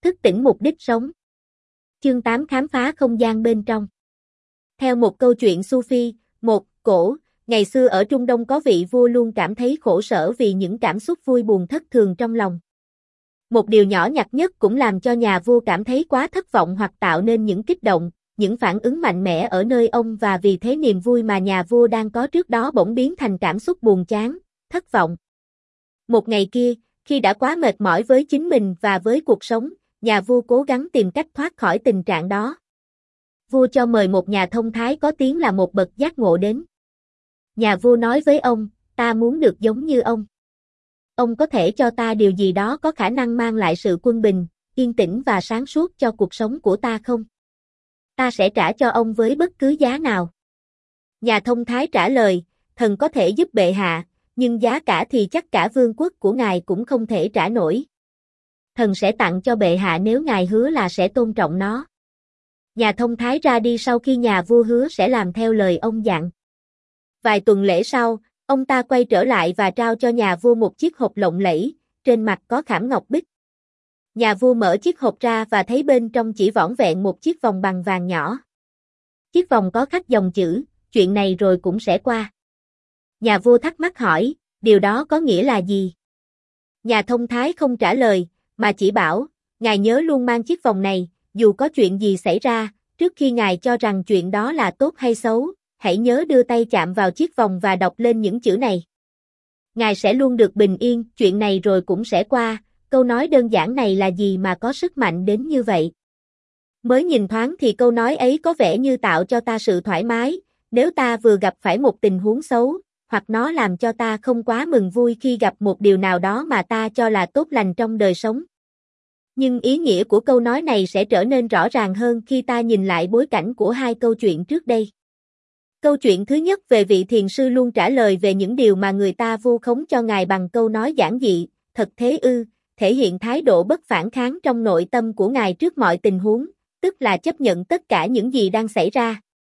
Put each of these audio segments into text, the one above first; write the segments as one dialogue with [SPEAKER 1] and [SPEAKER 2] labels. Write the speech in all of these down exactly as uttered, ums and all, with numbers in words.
[SPEAKER 1] Thức tỉnh mục đích sống. Chương tám khám phá không gian bên trong. Theo một câu chuyện Sufi, một, cổ, ngày xưa ở Trung Đông có vị vua luôn cảm thấy khổ sở vì những cảm xúc vui buồn thất thường trong lòng. Một điều nhỏ nhặt nhất cũng làm cho nhà vua cảm thấy quá thất vọng hoặc tạo nên những kích động, những phản ứng mạnh mẽ ở nơi ông và vì thế niềm vui mà nhà vua đang có trước đó bỗng biến thành cảm xúc buồn chán, thất vọng. Một ngày kia, khi đã quá mệt mỏi với chính mình và với cuộc sống, nhà vua cố gắng tìm cách thoát khỏi tình trạng đó. Vua cho mời một nhà thông thái có tiếng là một bậc giác ngộ đến. Nhà vua nói với ông, ta muốn được giống như ông. Ông có thể cho ta điều gì đó có khả năng mang lại sự quân bình, yên tĩnh và sáng suốt cho cuộc sống của ta không? Ta sẽ trả cho ông với bất cứ giá nào. Nhà thông thái trả lời, thần có thể giúp bệ hạ, nhưng giá cả thì chắc cả vương quốc của ngài cũng không thể trả nổi. Thần sẽ tặng cho bệ hạ nếu ngài hứa là sẽ tôn trọng nó. Nhà thông thái ra đi sau khi nhà vua hứa sẽ làm theo lời ông dặn. Vài tuần lễ sau, ông ta quay trở lại và trao cho nhà vua một chiếc hộp lộng lẫy, trên mặt có khảm ngọc bích. Nhà vua mở chiếc hộp ra và thấy bên trong chỉ vỏn vẹn một chiếc vòng bằng vàng nhỏ. Chiếc vòng có khắc dòng chữ, chuyện này rồi cũng sẽ qua. Nhà vua thắc mắc hỏi, điều đó có nghĩa là gì? Nhà thông thái không trả lời, mà chỉ bảo, ngài nhớ luôn mang chiếc vòng này, dù có chuyện gì xảy ra, trước khi ngài cho rằng chuyện đó là tốt hay xấu, hãy nhớ đưa tay chạm vào chiếc vòng và đọc lên những chữ này. Ngài sẽ luôn được bình yên, chuyện này rồi cũng sẽ qua, câu nói đơn giản này là gì mà có sức mạnh đến như vậy? Mới nhìn thoáng thì câu nói ấy có vẻ như tạo cho ta sự thoải mái, nếu ta vừa gặp phải một tình huống xấu, hoặc nó làm cho ta không quá mừng vui khi gặp một điều nào đó mà ta cho là tốt lành trong đời sống. Nhưng ý nghĩa của câu nói này sẽ trở nên rõ ràng hơn khi ta nhìn lại bối cảnh của hai câu chuyện trước đây. Câu chuyện thứ nhất về vị thiền sư luôn trả lời về những điều mà người ta vu khống cho ngài bằng câu nói giản dị, thật thế ư, thể hiện thái độ bất phản kháng trong nội tâm của ngài trước mọi tình huống, tức là chấp nhận tất cả những gì đang xảy ra.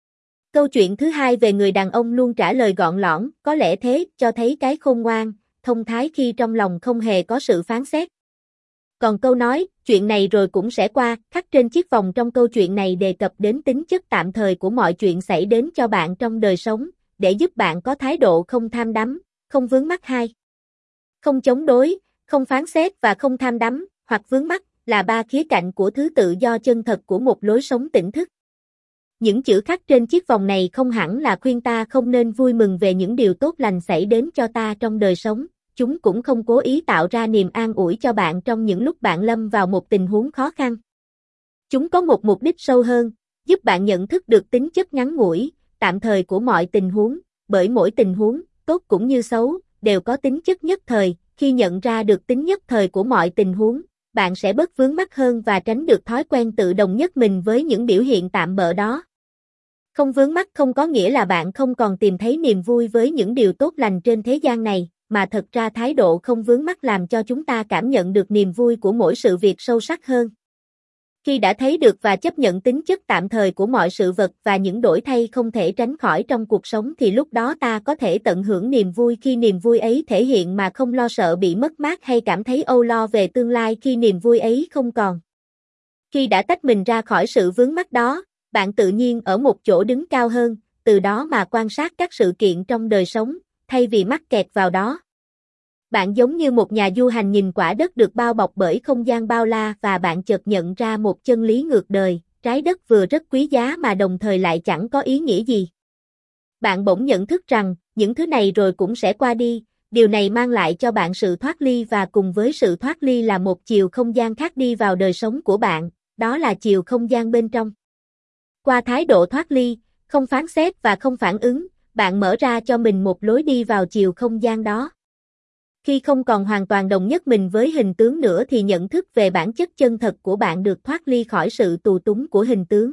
[SPEAKER 1] Câu chuyện thứ hai về người đàn ông luôn trả lời gọn lõn, có lẽ thế, cho thấy cái khôn ngoan, thông thái khi trong lòng không hề có sự phán xét. Còn câu nói, chuyện này rồi cũng sẽ qua, khắc trên chiếc vòng trong câu chuyện này đề cập đến tính chất tạm thời của mọi chuyện xảy đến cho bạn trong đời sống, để giúp bạn có thái độ không tham đắm, không vướng mắc hai. Không chống đối, không phán xét và không tham đắm, hoặc vướng mắc, là ba khía cạnh của thứ tự do chân thật của một lối sống tỉnh thức. Những chữ khắc trên chiếc vòng này không hẳn là khuyên ta không nên vui mừng về những điều tốt lành xảy đến cho ta trong đời sống, chúng cũng không cố ý tạo ra niềm an ủi cho bạn trong những lúc bạn lâm vào một tình huống khó khăn. Chúng có một mục đích sâu hơn, giúp bạn nhận thức được tính chất ngắn ngủi, tạm thời của mọi tình huống, bởi mỗi tình huống, tốt cũng như xấu, đều có tính chất nhất thời, khi nhận ra được tính nhất thời của mọi tình huống, bạn sẽ bớt vướng mắc hơn và tránh được thói quen tự đồng nhất mình với những biểu hiện tạm bợ đó. Không vướng mắc không có nghĩa là bạn không còn tìm thấy niềm vui với những điều tốt lành trên thế gian này, mà thật ra thái độ không vướng mắc làm cho chúng ta cảm nhận được niềm vui của mỗi sự việc sâu sắc hơn. Khi đã thấy được và chấp nhận tính chất tạm thời của mọi sự vật và những đổi thay không thể tránh khỏi trong cuộc sống thì lúc đó ta có thể tận hưởng niềm vui khi niềm vui ấy thể hiện mà không lo sợ bị mất mát hay cảm thấy âu lo về tương lai khi niềm vui ấy không còn. Khi đã tách mình ra khỏi sự vướng mắc đó, bạn tự nhiên ở một chỗ đứng cao hơn, từ đó mà quan sát các sự kiện trong đời sống, thay vì mắc kẹt vào đó. Bạn giống như một nhà du hành nhìn quả đất được bao bọc bởi không gian bao la và bạn chợt nhận ra một chân lý ngược đời, trái đất vừa rất quý giá mà đồng thời lại chẳng có ý nghĩa gì. Bạn bỗng nhận thức rằng, những thứ này rồi cũng sẽ qua đi, điều này mang lại cho bạn sự thoát ly và cùng với sự thoát ly là một chiều không gian khác đi vào đời sống của bạn, đó là chiều không gian bên trong. Qua thái độ thoát ly, không phán xét và không phản ứng, bạn mở ra cho mình một lối đi vào chiều không gian đó. Khi không còn hoàn toàn đồng nhất mình với hình tướng nữa thì nhận thức về bản chất chân thật của bạn được thoát ly khỏi sự tù túng của hình tướng.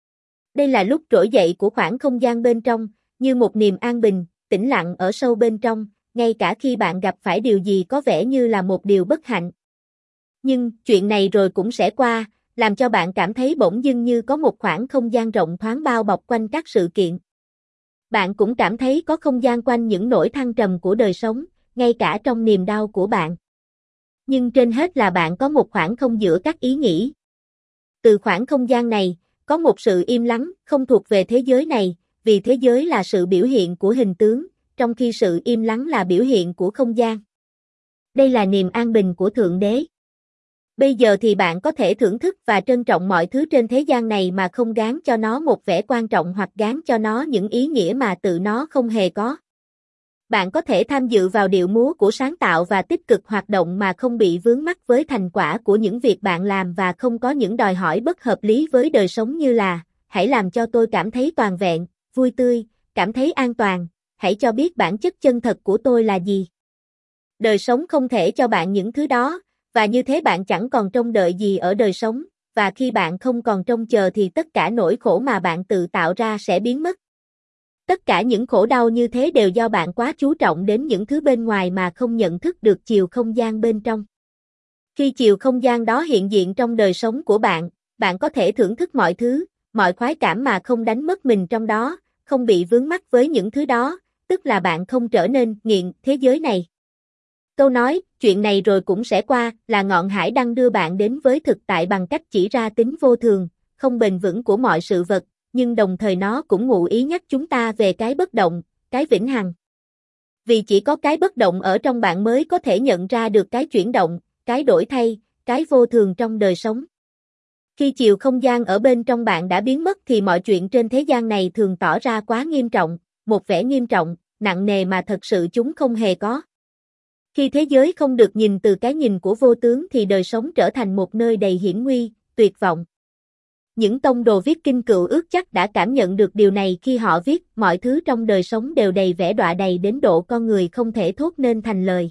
[SPEAKER 1] Đây là lúc trỗi dậy của khoảng không gian bên trong, như một niềm an bình, tĩnh lặng ở sâu bên trong, ngay cả khi bạn gặp phải điều gì có vẻ như là một điều bất hạnh. Nhưng, chuyện này rồi cũng sẽ qua, làm cho bạn cảm thấy bỗng dưng như có một khoảng không gian rộng thoáng bao bọc quanh các sự kiện. Bạn cũng cảm thấy có không gian quanh những nỗi thăng trầm của đời sống, ngay cả trong niềm đau của bạn. Nhưng trên hết là bạn có một khoảng không giữa các ý nghĩ. Từ khoảng không gian này, có một sự im lắng, không thuộc về thế giới này, vì thế giới là sự biểu hiện của hình tướng, trong khi sự im lắng là biểu hiện của không gian. Đây là niềm an bình của Thượng Đế. Bây giờ thì bạn có thể thưởng thức và trân trọng mọi thứ trên thế gian này mà không gán cho nó một vẻ quan trọng hoặc gán cho nó những ý nghĩa mà tự nó không hề có. Bạn có thể tham dự vào điệu múa của sáng tạo và tích cực hoạt động mà không bị vướng mắc với thành quả của những việc bạn làm và không có những đòi hỏi bất hợp lý với đời sống như là, hãy làm cho tôi cảm thấy toàn vẹn, vui tươi, cảm thấy an toàn, hãy cho biết bản chất chân thật của tôi là gì. Đời sống không thể cho bạn những thứ đó, và như thế bạn chẳng còn trông đợi gì ở đời sống, và khi bạn không còn trông chờ thì tất cả nỗi khổ mà bạn tự tạo ra sẽ biến mất. Tất cả những khổ đau như thế đều do bạn quá chú trọng đến những thứ bên ngoài mà không nhận thức được chiều không gian bên trong. Khi chiều không gian đó hiện diện trong đời sống của bạn, bạn có thể thưởng thức mọi thứ, mọi khoái cảm mà không đánh mất mình trong đó, không bị vướng mắc với những thứ đó, tức là bạn không trở nên nghiện thế giới này. Câu nói, chuyện này rồi cũng sẽ qua, là ngọn hải đăng đưa bạn đến với thực tại bằng cách chỉ ra tính vô thường, không bền vững của mọi sự vật, nhưng đồng thời nó cũng ngụ ý nhắc chúng ta về cái bất động, cái vĩnh hằng. Vì chỉ có cái bất động ở trong bạn mới có thể nhận ra được cái chuyển động, cái đổi thay, cái vô thường trong đời sống. Khi chiều không gian ở bên trong bạn đã biến mất thì mọi chuyện trên thế gian này thường tỏ ra quá nghiêm trọng, một vẻ nghiêm trọng, nặng nề mà thật sự chúng không hề có. Khi thế giới không được nhìn từ cái nhìn của vô tướng thì đời sống trở thành một nơi đầy hiểm nguy, tuyệt vọng. Những tông đồ viết kinh cựu ước chắc đã cảm nhận được điều này khi họ viết mọi thứ trong đời sống đều đầy vẻ đọa đầy đến độ con người không thể thốt nên thành lời.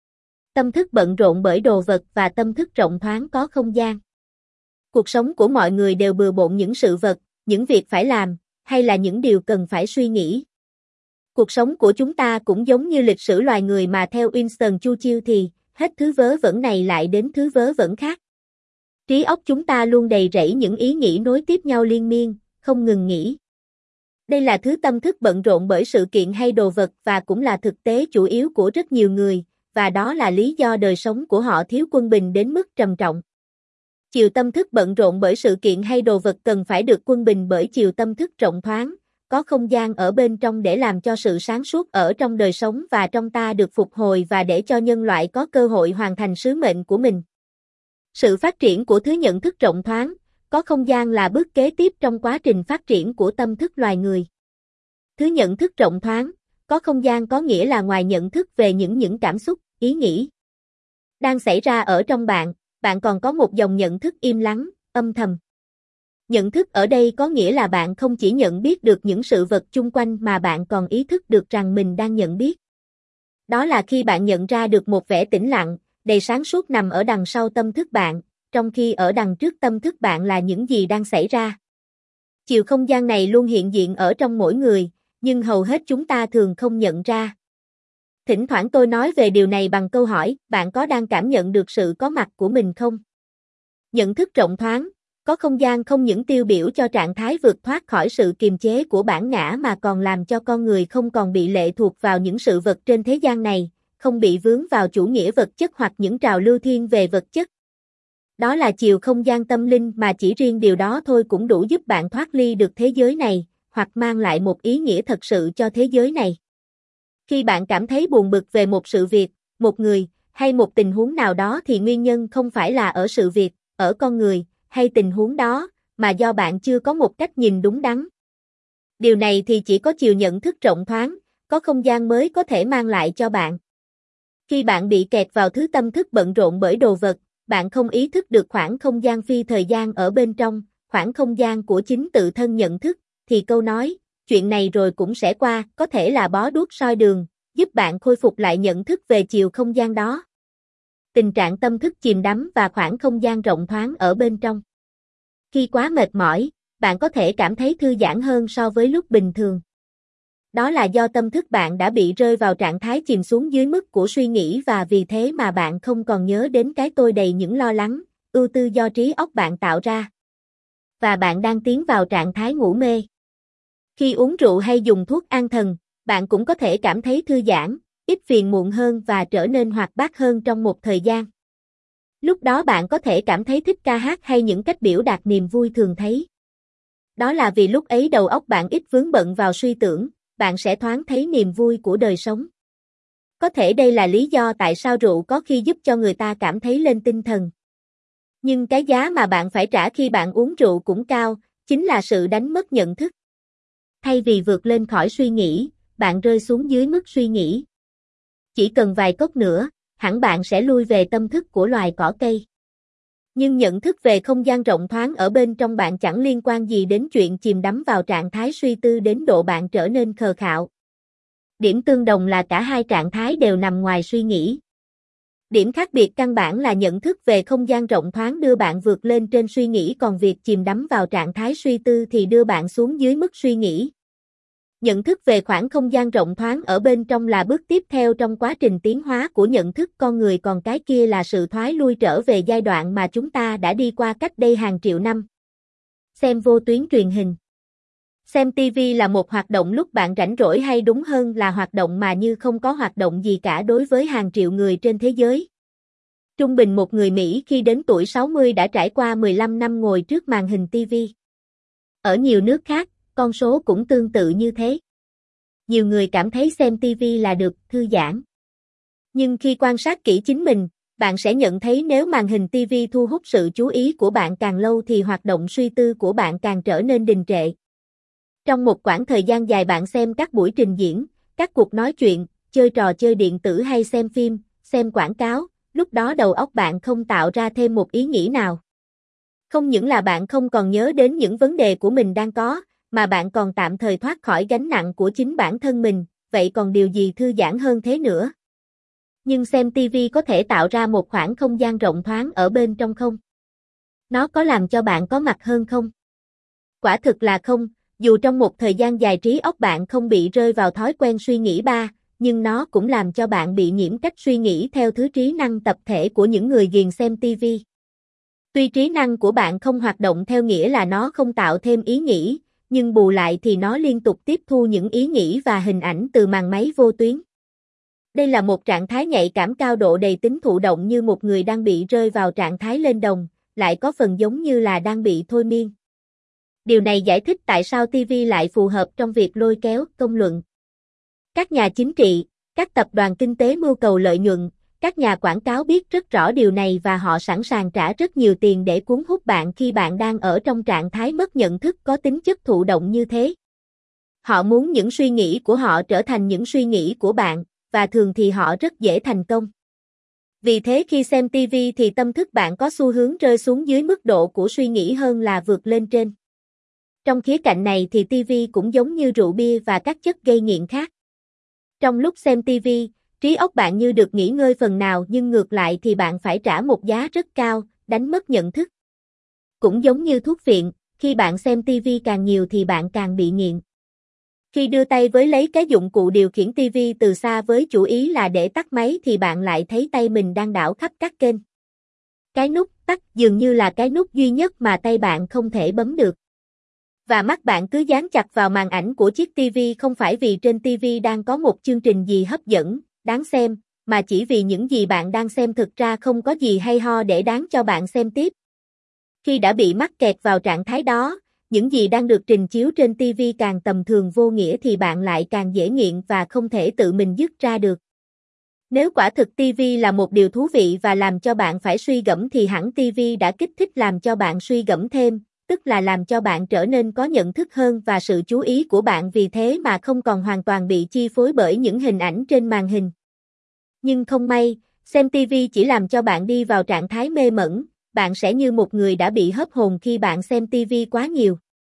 [SPEAKER 1] Tâm thức bận rộn bởi đồ vật và tâm thức rộng thoáng có không gian. Cuộc sống của mọi người đều bừa bộn những sự vật, những việc phải làm, hay là những điều cần phải suy nghĩ. Cuộc sống của chúng ta cũng giống như lịch sử loài người mà theo Winston Churchill thì, hết thứ vớ vẩn này lại đến thứ vớ vẩn khác. Trí óc chúng ta luôn đầy rẫy những ý nghĩ nối tiếp nhau liên miên, không ngừng nghỉ. Đây là thứ tâm thức bận rộn bởi sự kiện hay đồ vật và cũng là thực tế chủ yếu của rất nhiều người, và đó là lý do đời sống của họ thiếu quân bình đến mức trầm trọng. Chiều tâm thức bận rộn bởi sự kiện hay đồ vật cần phải được quân bình bởi chiều tâm thức rộng thoáng, có không gian ở bên trong để làm cho sự sáng suốt ở trong đời sống và trong ta được phục hồi và để cho nhân loại có cơ hội hoàn thành sứ mệnh của mình. Sự phát triển của thứ nhận thức rộng thoáng, có không gian là bước kế tiếp trong quá trình phát triển của tâm thức loài người. Thứ nhận thức rộng thoáng, có không gian có nghĩa là ngoài nhận thức về những những cảm xúc, ý nghĩ đang xảy ra ở trong bạn, bạn còn có một dòng nhận thức im lắng, âm thầm. Nhận thức ở đây có nghĩa là bạn không chỉ nhận biết được những sự vật chung quanh mà bạn còn ý thức được rằng mình đang nhận biết. Đó là khi bạn nhận ra được một vẻ tĩnh lặng, đầy sáng suốt nằm ở đằng sau tâm thức bạn, trong khi ở đằng trước tâm thức bạn là những gì đang xảy ra. Chiều không gian này luôn hiện diện ở trong mỗi người, nhưng hầu hết chúng ta thường không nhận ra. Thỉnh thoảng tôi nói về điều này bằng câu hỏi, bạn có đang cảm nhận được sự có mặt của mình không? Nhận thức rộng thoáng, có không gian không những tiêu biểu cho trạng thái vượt thoát khỏi sự kiềm chế của bản ngã mà còn làm cho con người không còn bị lệ thuộc vào những sự vật trên thế gian này, không bị vướng vào chủ nghĩa vật chất hoặc những trào lưu thiên về vật chất. Đó là chiều không gian tâm linh mà chỉ riêng điều đó thôi cũng đủ giúp bạn thoát ly được thế giới này, hoặc mang lại một ý nghĩa thật sự cho thế giới này. Khi bạn cảm thấy buồn bực về một sự việc, một người, hay một tình huống nào đó thì nguyên nhân không phải là ở sự việc, ở con người, hay tình huống đó, mà do bạn chưa có một cách nhìn đúng đắn. Điều này thì chỉ có chiều nhận thức rộng thoáng, có không gian mới có thể mang lại cho bạn. Khi bạn bị kẹt vào thứ tâm thức bận rộn bởi đồ vật, bạn không ý thức được khoảng không gian phi thời gian ở bên trong, khoảng không gian của chính tự thân nhận thức, thì câu nói, chuyện này rồi cũng sẽ qua, có thể là bó đuốc soi đường, giúp bạn khôi phục lại nhận thức về chiều không gian đó. Tình trạng tâm thức chìm đắm và khoảng không gian rộng thoáng ở bên trong. Khi quá mệt mỏi, bạn có thể cảm thấy thư giãn hơn so với lúc bình thường. Đó là do tâm thức bạn đã bị rơi vào trạng thái chìm xuống dưới mức của suy nghĩ và vì thế mà bạn không còn nhớ đến cái tôi đầy những lo lắng, ưu tư do trí óc bạn tạo ra. Và bạn đang tiến vào trạng thái ngủ mê. Khi uống rượu hay dùng thuốc an thần, bạn cũng có thể cảm thấy thư giãn, ít phiền muộn hơn và trở nên hoạt bát hơn trong một thời gian. Lúc đó bạn có thể cảm thấy thích ca hát hay những cách biểu đạt niềm vui thường thấy. Đó là vì lúc ấy đầu óc bạn ít vướng bận vào suy tưởng, bạn sẽ thoáng thấy niềm vui của đời sống. Có thể đây là lý do tại sao rượu có khi giúp cho người ta cảm thấy lên tinh thần. Nhưng cái giá mà bạn phải trả khi bạn uống rượu cũng cao, chính là sự đánh mất nhận thức. Thay vì vượt lên khỏi suy nghĩ, bạn rơi xuống dưới mức suy nghĩ. Chỉ cần vài cốc nữa, hẳn bạn sẽ lui về tâm thức của loài cỏ cây. Nhưng nhận thức về không gian rộng thoáng ở bên trong bạn chẳng liên quan gì đến chuyện chìm đắm vào trạng thái suy tư đến độ bạn trở nên khờ khạo. Điểm tương đồng là cả hai trạng thái đều nằm ngoài suy nghĩ. Điểm khác biệt căn bản là nhận thức về không gian rộng thoáng đưa bạn vượt lên trên suy nghĩ, còn việc chìm đắm vào trạng thái suy tư thì đưa bạn xuống dưới mức suy nghĩ. Nhận thức về khoảng không gian rộng thoáng ở bên trong là bước tiếp theo trong quá trình tiến hóa của nhận thức con người, còn cái kia là sự thoái lui trở về giai đoạn mà chúng ta đã đi qua cách đây hàng triệu năm. Xem vô tuyến truyền hình. Xem ti vi là một hoạt động lúc bạn rảnh rỗi, hay đúng hơn là hoạt động mà như không có hoạt động gì cả đối với hàng triệu người trên thế giới. Trung bình một người Mỹ khi đến tuổi sáu mươi đã trải qua mười lăm năm ngồi trước màn hình ti vi. Ở nhiều nước khác, con số cũng tương tự như thế. Nhiều người cảm thấy xem ti vi là được thư giãn. Nhưng khi quan sát kỹ chính mình, bạn sẽ nhận thấy nếu màn hình ti vi thu hút sự chú ý của bạn càng lâu thì hoạt động suy tư của bạn càng trở nên đình trệ. Trong một quãng thời gian dài bạn xem các buổi trình diễn, các cuộc nói chuyện, chơi trò chơi điện tử hay xem phim, xem quảng cáo, lúc đó đầu óc bạn không tạo ra thêm một ý nghĩ nào. Không những là bạn không còn nhớ đến những vấn đề của mình đang có, mà bạn còn tạm thời thoát khỏi gánh nặng của chính bản thân mình, vậy còn điều gì thư giãn hơn thế nữa? Nhưng xem ti vi có thể tạo ra một khoảng không gian rộng thoáng ở bên trong không? Nó có làm cho bạn có mặt hơn không? Quả thực là không, dù trong một thời gian dài trí óc bạn không bị rơi vào thói quen suy nghĩ ba, nhưng nó cũng làm cho bạn bị nhiễm cách suy nghĩ theo thứ trí năng tập thể của những người ghiền xem ti vi. Tuy trí năng của bạn không hoạt động theo nghĩa là nó không tạo thêm ý nghĩ, nhưng bù lại thì nó liên tục tiếp thu những ý nghĩ và hình ảnh từ màn máy vô tuyến. Đây là một trạng thái nhạy cảm cao độ đầy tính thụ động, như một người đang bị rơi vào trạng thái lên đồng, lại có phần giống như là đang bị thôi miên. Điều này giải thích tại sao ti vi lại phù hợp trong việc lôi kéo công luận. Các nhà chính trị, các tập đoàn kinh tế mưu cầu lợi nhuận, các nhà quảng cáo biết rất rõ điều này và họ sẵn sàng trả rất nhiều tiền để cuốn hút bạn khi bạn đang ở trong trạng thái mất nhận thức có tính chất thụ động như thế. Họ muốn những suy nghĩ của họ trở thành những suy nghĩ của bạn, và thường thì họ rất dễ thành công. Vì thế khi xem ti vi thì tâm thức bạn có xu hướng rơi xuống dưới mức độ của suy nghĩ hơn là vượt lên trên. Trong khía cạnh này thì ti vi cũng giống như rượu bia và các chất gây nghiện khác. Trong lúc xem ti vi, trí óc bạn như được nghỉ ngơi phần nào, nhưng ngược lại thì bạn phải trả một giá rất cao, đánh mất nhận thức. Cũng giống như thuốc phiện, khi bạn xem ti vi càng nhiều thì bạn càng bị nghiện. Khi đưa tay với lấy cái dụng cụ điều khiển ti vi từ xa với chủ ý là để tắt máy thì bạn lại thấy tay mình đang đảo khắp các kênh. Cái nút tắt dường như là cái nút duy nhất mà tay bạn không thể bấm được. Và mắt bạn cứ dán chặt vào màn ảnh của chiếc ti vi không phải vì trên ti vi đang có một chương trình gì hấp dẫn, đáng xem, mà chỉ vì những gì bạn đang xem thực ra không có gì hay ho để đáng cho bạn xem tiếp. Khi đã bị mắc kẹt vào trạng thái đó, những gì đang được trình chiếu trên ti vi càng tầm thường vô nghĩa thì bạn lại càng dễ nghiện và không thể tự mình dứt ra được. Nếu quả thực ti vi là một điều thú vị và làm cho bạn phải suy gẫm thì hẳn ti vi đã kích thích làm cho bạn suy gẫm thêm, tức là làm cho bạn trở nên có nhận thức hơn và sự chú ý của bạn vì thế mà không còn hoàn toàn bị chi phối bởi những hình ảnh trên màn hình. Nhưng không may, xem ti vi chỉ làm cho bạn đi vào trạng thái mê mẩn, bạn sẽ như một người đã bị hớp hồn khi bạn xem ti vi quá nhiều.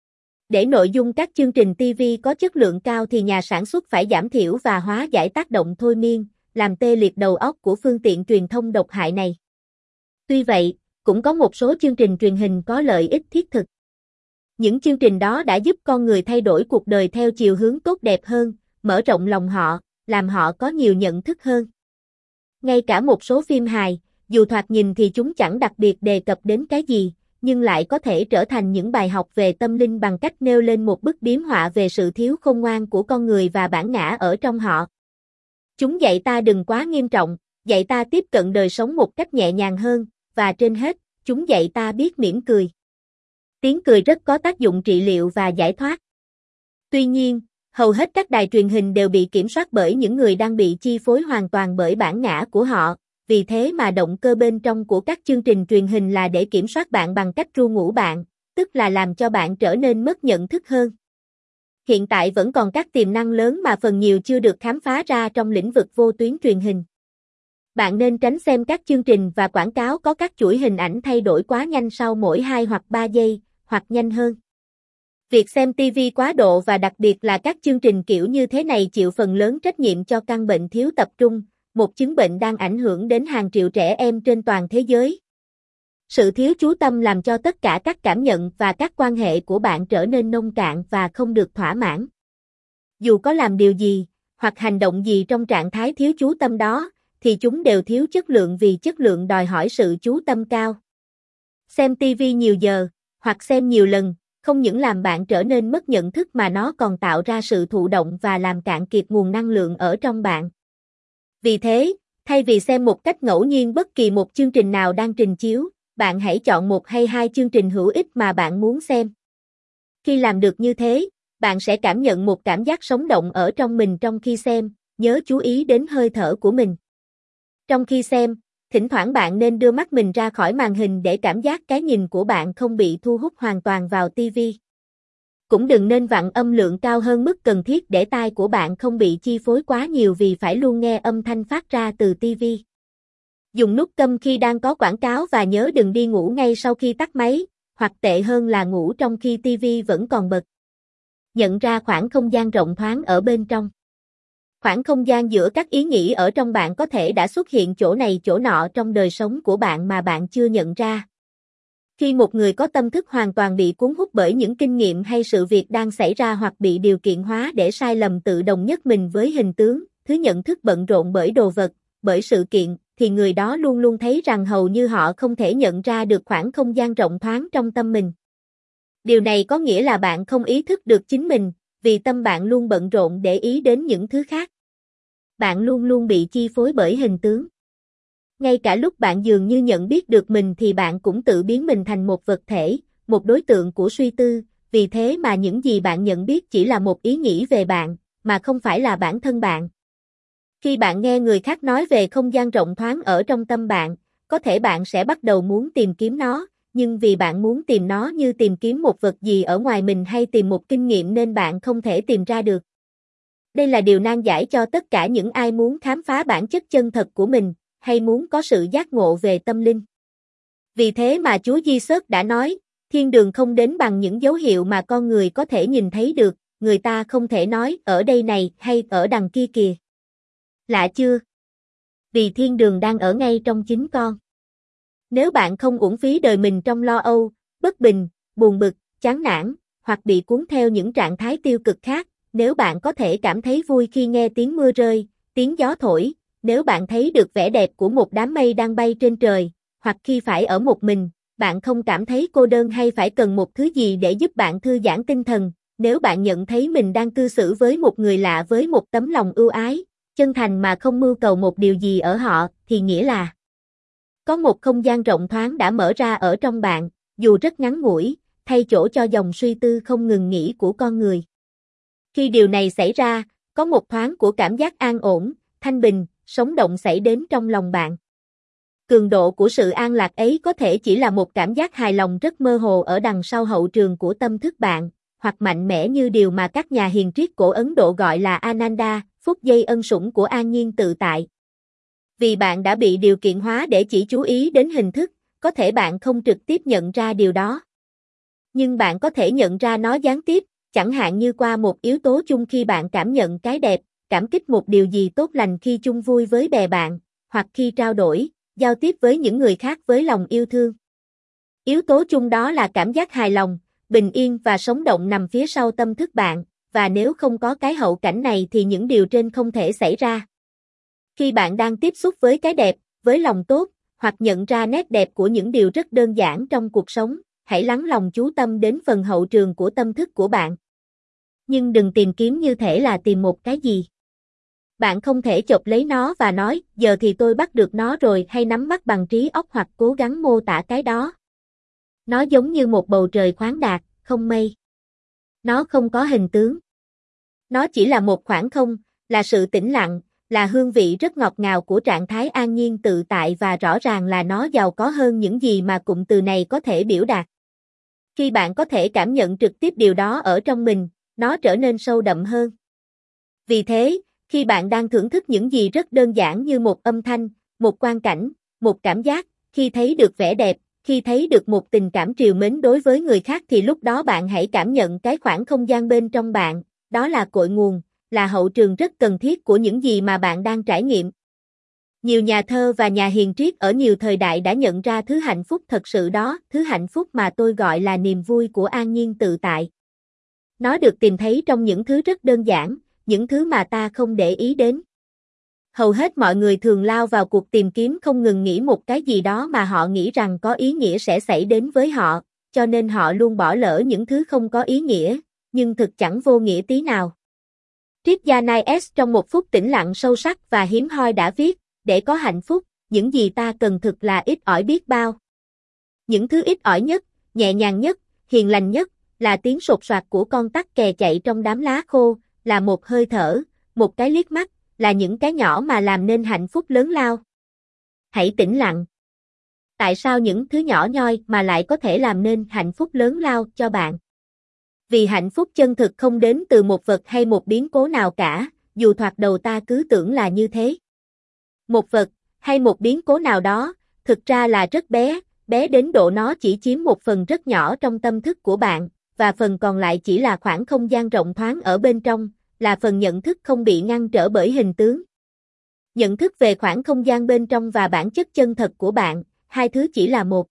[SPEAKER 1] Để nội dung các chương trình ti vi có chất lượng cao thì nhà sản xuất phải giảm thiểu và hóa giải tác động thôi miên, làm tê liệt đầu óc của phương tiện truyền thông độc hại này. Tuy vậy, cũng có một số chương trình truyền hình có lợi ích thiết thực. Những chương trình đó đã giúp con người thay đổi cuộc đời theo chiều hướng tốt đẹp hơn, mở rộng lòng họ, làm họ có nhiều nhận thức hơn. Ngay cả một số phim hài, dù thoạt nhìn thì chúng chẳng đặc biệt đề cập đến cái gì, nhưng lại có thể trở thành những bài học về tâm linh bằng cách nêu lên một bức biếm họa về sự thiếu khôn ngoan của con người và bản ngã ở trong họ. Chúng dạy ta đừng quá nghiêm trọng, dạy ta tiếp cận đời sống một cách nhẹ nhàng hơn, và trên hết, chúng dạy ta biết mỉm cười. Tiếng cười rất có tác dụng trị liệu và giải thoát. Tuy nhiên, hầu hết các đài truyền hình đều bị kiểm soát bởi những người đang bị chi phối hoàn toàn bởi bản ngã của họ, vì thế mà động cơ bên trong của các chương trình truyền hình là để kiểm soát bạn bằng cách ru ngủ bạn, tức là làm cho bạn trở nên mất nhận thức hơn. Hiện tại vẫn còn các tiềm năng lớn mà phần nhiều chưa được khám phá ra trong lĩnh vực vô tuyến truyền hình. Bạn nên tránh xem các chương trình và quảng cáo có các chuỗi hình ảnh thay đổi quá nhanh sau mỗi hai hoặc ba giây, hoặc nhanh hơn. Việc xem ti vi quá độ và đặc biệt là các chương trình kiểu như thế này chịu phần lớn trách nhiệm cho căn bệnh thiếu tập trung, một chứng bệnh đang ảnh hưởng đến hàng triệu trẻ em trên toàn thế giới. Sự thiếu chú tâm làm cho tất cả các cảm nhận và các quan hệ của bạn trở nên nông cạn và không được thỏa mãn. Dù có làm điều gì, hoặc hành động gì trong trạng thái thiếu chú tâm đó, thì chúng đều thiếu chất lượng vì chất lượng đòi hỏi sự chú tâm cao. Xem ti vi nhiều giờ, hoặc xem nhiều lần, không những làm bạn trở nên mất nhận thức mà nó còn tạo ra sự thụ động và làm cạn kiệt nguồn năng lượng ở trong bạn. Vì thế, thay vì xem một cách ngẫu nhiên bất kỳ một chương trình nào đang trình chiếu, bạn hãy chọn một hay hai chương trình hữu ích mà bạn muốn xem. Khi làm được như thế, bạn sẽ cảm nhận một cảm giác sống động ở trong mình trong khi xem, nhớ chú ý đến hơi thở của mình. Trong khi xem, thỉnh thoảng bạn nên đưa mắt mình ra khỏi màn hình để cảm giác cái nhìn của bạn không bị thu hút hoàn toàn vào ti vi. Cũng đừng nên vặn âm lượng cao hơn mức cần thiết để tai của bạn không bị chi phối quá nhiều vì phải luôn nghe âm thanh phát ra từ ti vi. Dùng nút câm khi đang có quảng cáo và nhớ đừng đi ngủ ngay sau khi tắt máy, hoặc tệ hơn là ngủ trong khi ti vi vẫn còn bật. Nhận ra khoảng không gian rộng thoáng ở bên trong. Khoảng không gian giữa các ý nghĩ ở trong bạn có thể đã xuất hiện chỗ này chỗ nọ trong đời sống của bạn mà bạn chưa nhận ra. Khi một người có tâm thức hoàn toàn bị cuốn hút bởi những kinh nghiệm hay sự việc đang xảy ra hoặc bị điều kiện hóa để sai lầm tự đồng nhất mình với hình tướng, thứ nhận thức bận rộn bởi đồ vật, bởi sự kiện, thì người đó luôn luôn thấy rằng hầu như họ không thể nhận ra được khoảng không gian rộng thoáng trong tâm mình. Điều này có nghĩa là bạn không ý thức được chính mình, vì tâm bạn luôn bận rộn để ý đến những thứ khác. Bạn luôn luôn bị chi phối bởi hình tướng. Ngay cả lúc bạn dường như nhận biết được mình thì bạn cũng tự biến mình thành một vật thể, một đối tượng của suy tư, vì thế mà những gì bạn nhận biết chỉ là một ý nghĩ về bạn, mà không phải là bản thân bạn. Khi bạn nghe người khác nói về không gian rộng thoáng ở trong tâm bạn, có thể bạn sẽ bắt đầu muốn tìm kiếm nó, nhưng vì bạn muốn tìm nó như tìm kiếm một vật gì ở ngoài mình hay tìm một kinh nghiệm nên bạn không thể tìm ra được. Đây là điều nan giải cho tất cả những ai muốn khám phá bản chất chân thật của mình, hay muốn có sự giác ngộ về tâm linh. Vì thế mà Chúa Giêsu đã nói, thiên đường không đến bằng những dấu hiệu mà con người có thể nhìn thấy được, người ta không thể nói ở đây này hay ở đằng kia kìa. Lạ chưa? Vì thiên đường đang ở ngay trong chính con. Nếu bạn không uổng phí đời mình trong lo âu, bất bình, buồn bực, chán nản, hoặc bị cuốn theo những trạng thái tiêu cực khác, nếu bạn có thể cảm thấy vui khi nghe tiếng mưa rơi, tiếng gió thổi, nếu bạn thấy được vẻ đẹp của một đám mây đang bay trên trời, hoặc khi phải ở một mình, bạn không cảm thấy cô đơn hay phải cần một thứ gì để giúp bạn thư giãn tinh thần, nếu bạn nhận thấy mình đang cư xử với một người lạ với một tấm lòng ưu ái, chân thành mà không mưu cầu một điều gì ở họ, thì nghĩa là có một không gian rộng thoáng đã mở ra ở trong bạn, dù rất ngắn ngủi, thay chỗ cho dòng suy tư không ngừng nghỉ của con người. Khi điều này xảy ra, có một thoáng của cảm giác an ổn, thanh bình, sống động xảy đến trong lòng bạn. Cường độ của sự an lạc ấy có thể chỉ là một cảm giác hài lòng rất mơ hồ ở đằng sau hậu trường của tâm thức bạn, hoặc mạnh mẽ như điều mà các nhà hiền triết cổ Ấn Độ gọi là Ananda, phút giây ân sủng của an nhiên tự tại. Vì bạn đã bị điều kiện hóa để chỉ chú ý đến hình thức, có thể bạn không trực tiếp nhận ra điều đó. Nhưng bạn có thể nhận ra nó gián tiếp, chẳng hạn như qua một yếu tố chung khi bạn cảm nhận cái đẹp, cảm kích một điều gì tốt lành khi chung vui với bè bạn, hoặc khi trao đổi, giao tiếp với những người khác với lòng yêu thương. Yếu tố chung đó là cảm giác hài lòng, bình yên và sống động nằm phía sau tâm thức bạn, và nếu không có cái hậu cảnh này thì những điều trên không thể xảy ra. Khi bạn đang tiếp xúc với cái đẹp, với lòng tốt, hoặc nhận ra nét đẹp của những điều rất đơn giản trong cuộc sống, hãy lắng lòng chú tâm đến phần hậu trường của tâm thức của bạn. Nhưng đừng tìm kiếm như thể là tìm một cái gì. Bạn không thể chộp lấy nó và nói, giờ thì tôi bắt được nó rồi, hay nắm bắt bằng trí óc hoặc cố gắng mô tả cái đó. Nó giống như một bầu trời khoáng đạt, không mây. Nó không có hình tướng. Nó chỉ là một khoảng không, là sự tĩnh lặng, là hương vị rất ngọt ngào của trạng thái an nhiên tự tại, và rõ ràng là nó giàu có hơn những gì mà cụm từ này có thể biểu đạt. Khi bạn có thể cảm nhận trực tiếp điều đó ở trong mình, nó trở nên sâu đậm hơn. Vì thế, khi bạn đang thưởng thức những gì rất đơn giản như một âm thanh, một quang cảnh, một cảm giác, khi thấy được vẻ đẹp, khi thấy được một tình cảm trìu mến đối với người khác, thì lúc đó bạn hãy cảm nhận cái khoảng không gian bên trong bạn, đó là cội nguồn, là hậu trường rất cần thiết của những gì mà bạn đang trải nghiệm. Nhiều nhà thơ và nhà hiền triết ở nhiều thời đại đã nhận ra thứ hạnh phúc thật sự đó, thứ hạnh phúc mà tôi gọi là niềm vui của an nhiên tự tại. Nó được tìm thấy trong những thứ rất đơn giản, những thứ mà ta không để ý đến. Hầu hết mọi người thường lao vào cuộc tìm kiếm không ngừng nghỉ một cái gì đó mà họ nghĩ rằng có ý nghĩa sẽ xảy đến với họ, cho nên họ luôn bỏ lỡ những thứ không có ý nghĩa, nhưng thực chẳng vô nghĩa tí nào. Triết gia Nietzsche trong một phút tĩnh lặng sâu sắc và hiếm hoi đã viết, để có hạnh phúc, những gì ta cần thực là ít ỏi biết bao. Những thứ ít ỏi nhất, nhẹ nhàng nhất, hiền lành nhất, là tiếng sột soạt của con tắc kè chạy trong đám lá khô, là một hơi thở, một cái liếc mắt, là những cái nhỏ mà làm nên hạnh phúc lớn lao. Hãy tĩnh lặng. Tại sao những thứ nhỏ nhoi mà lại có thể làm nên hạnh phúc lớn lao cho bạn? Vì hạnh phúc chân thực không đến từ một vật hay một biến cố nào cả, dù thoạt đầu ta cứ tưởng là như thế. Một vật, hay một biến cố nào đó, thực ra là rất bé, bé đến độ nó chỉ chiếm một phần rất nhỏ trong tâm thức của bạn, và phần còn lại chỉ là khoảng không gian rộng thoáng ở bên trong, là phần nhận thức không bị ngăn trở bởi hình tướng. Nhận thức về khoảng không gian bên trong và bản chất chân thật của bạn, hai thứ chỉ là một.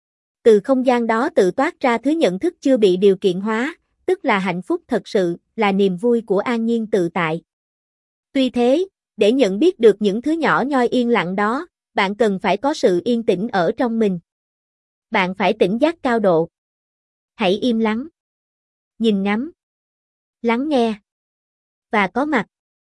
[SPEAKER 1] Từ không gian đó tự toát ra thứ nhận thức chưa bị điều kiện hóa, tức là hạnh phúc thật sự, là niềm vui của an nhiên tự tại. Tuy thế, để nhận biết được những thứ nhỏ nhoi yên lặng đó, bạn cần phải có sự yên tĩnh ở trong mình. Bạn phải tỉnh giác cao độ. Hãy im lắng. Nhìn ngắm. Lắng nghe. Và có mặt.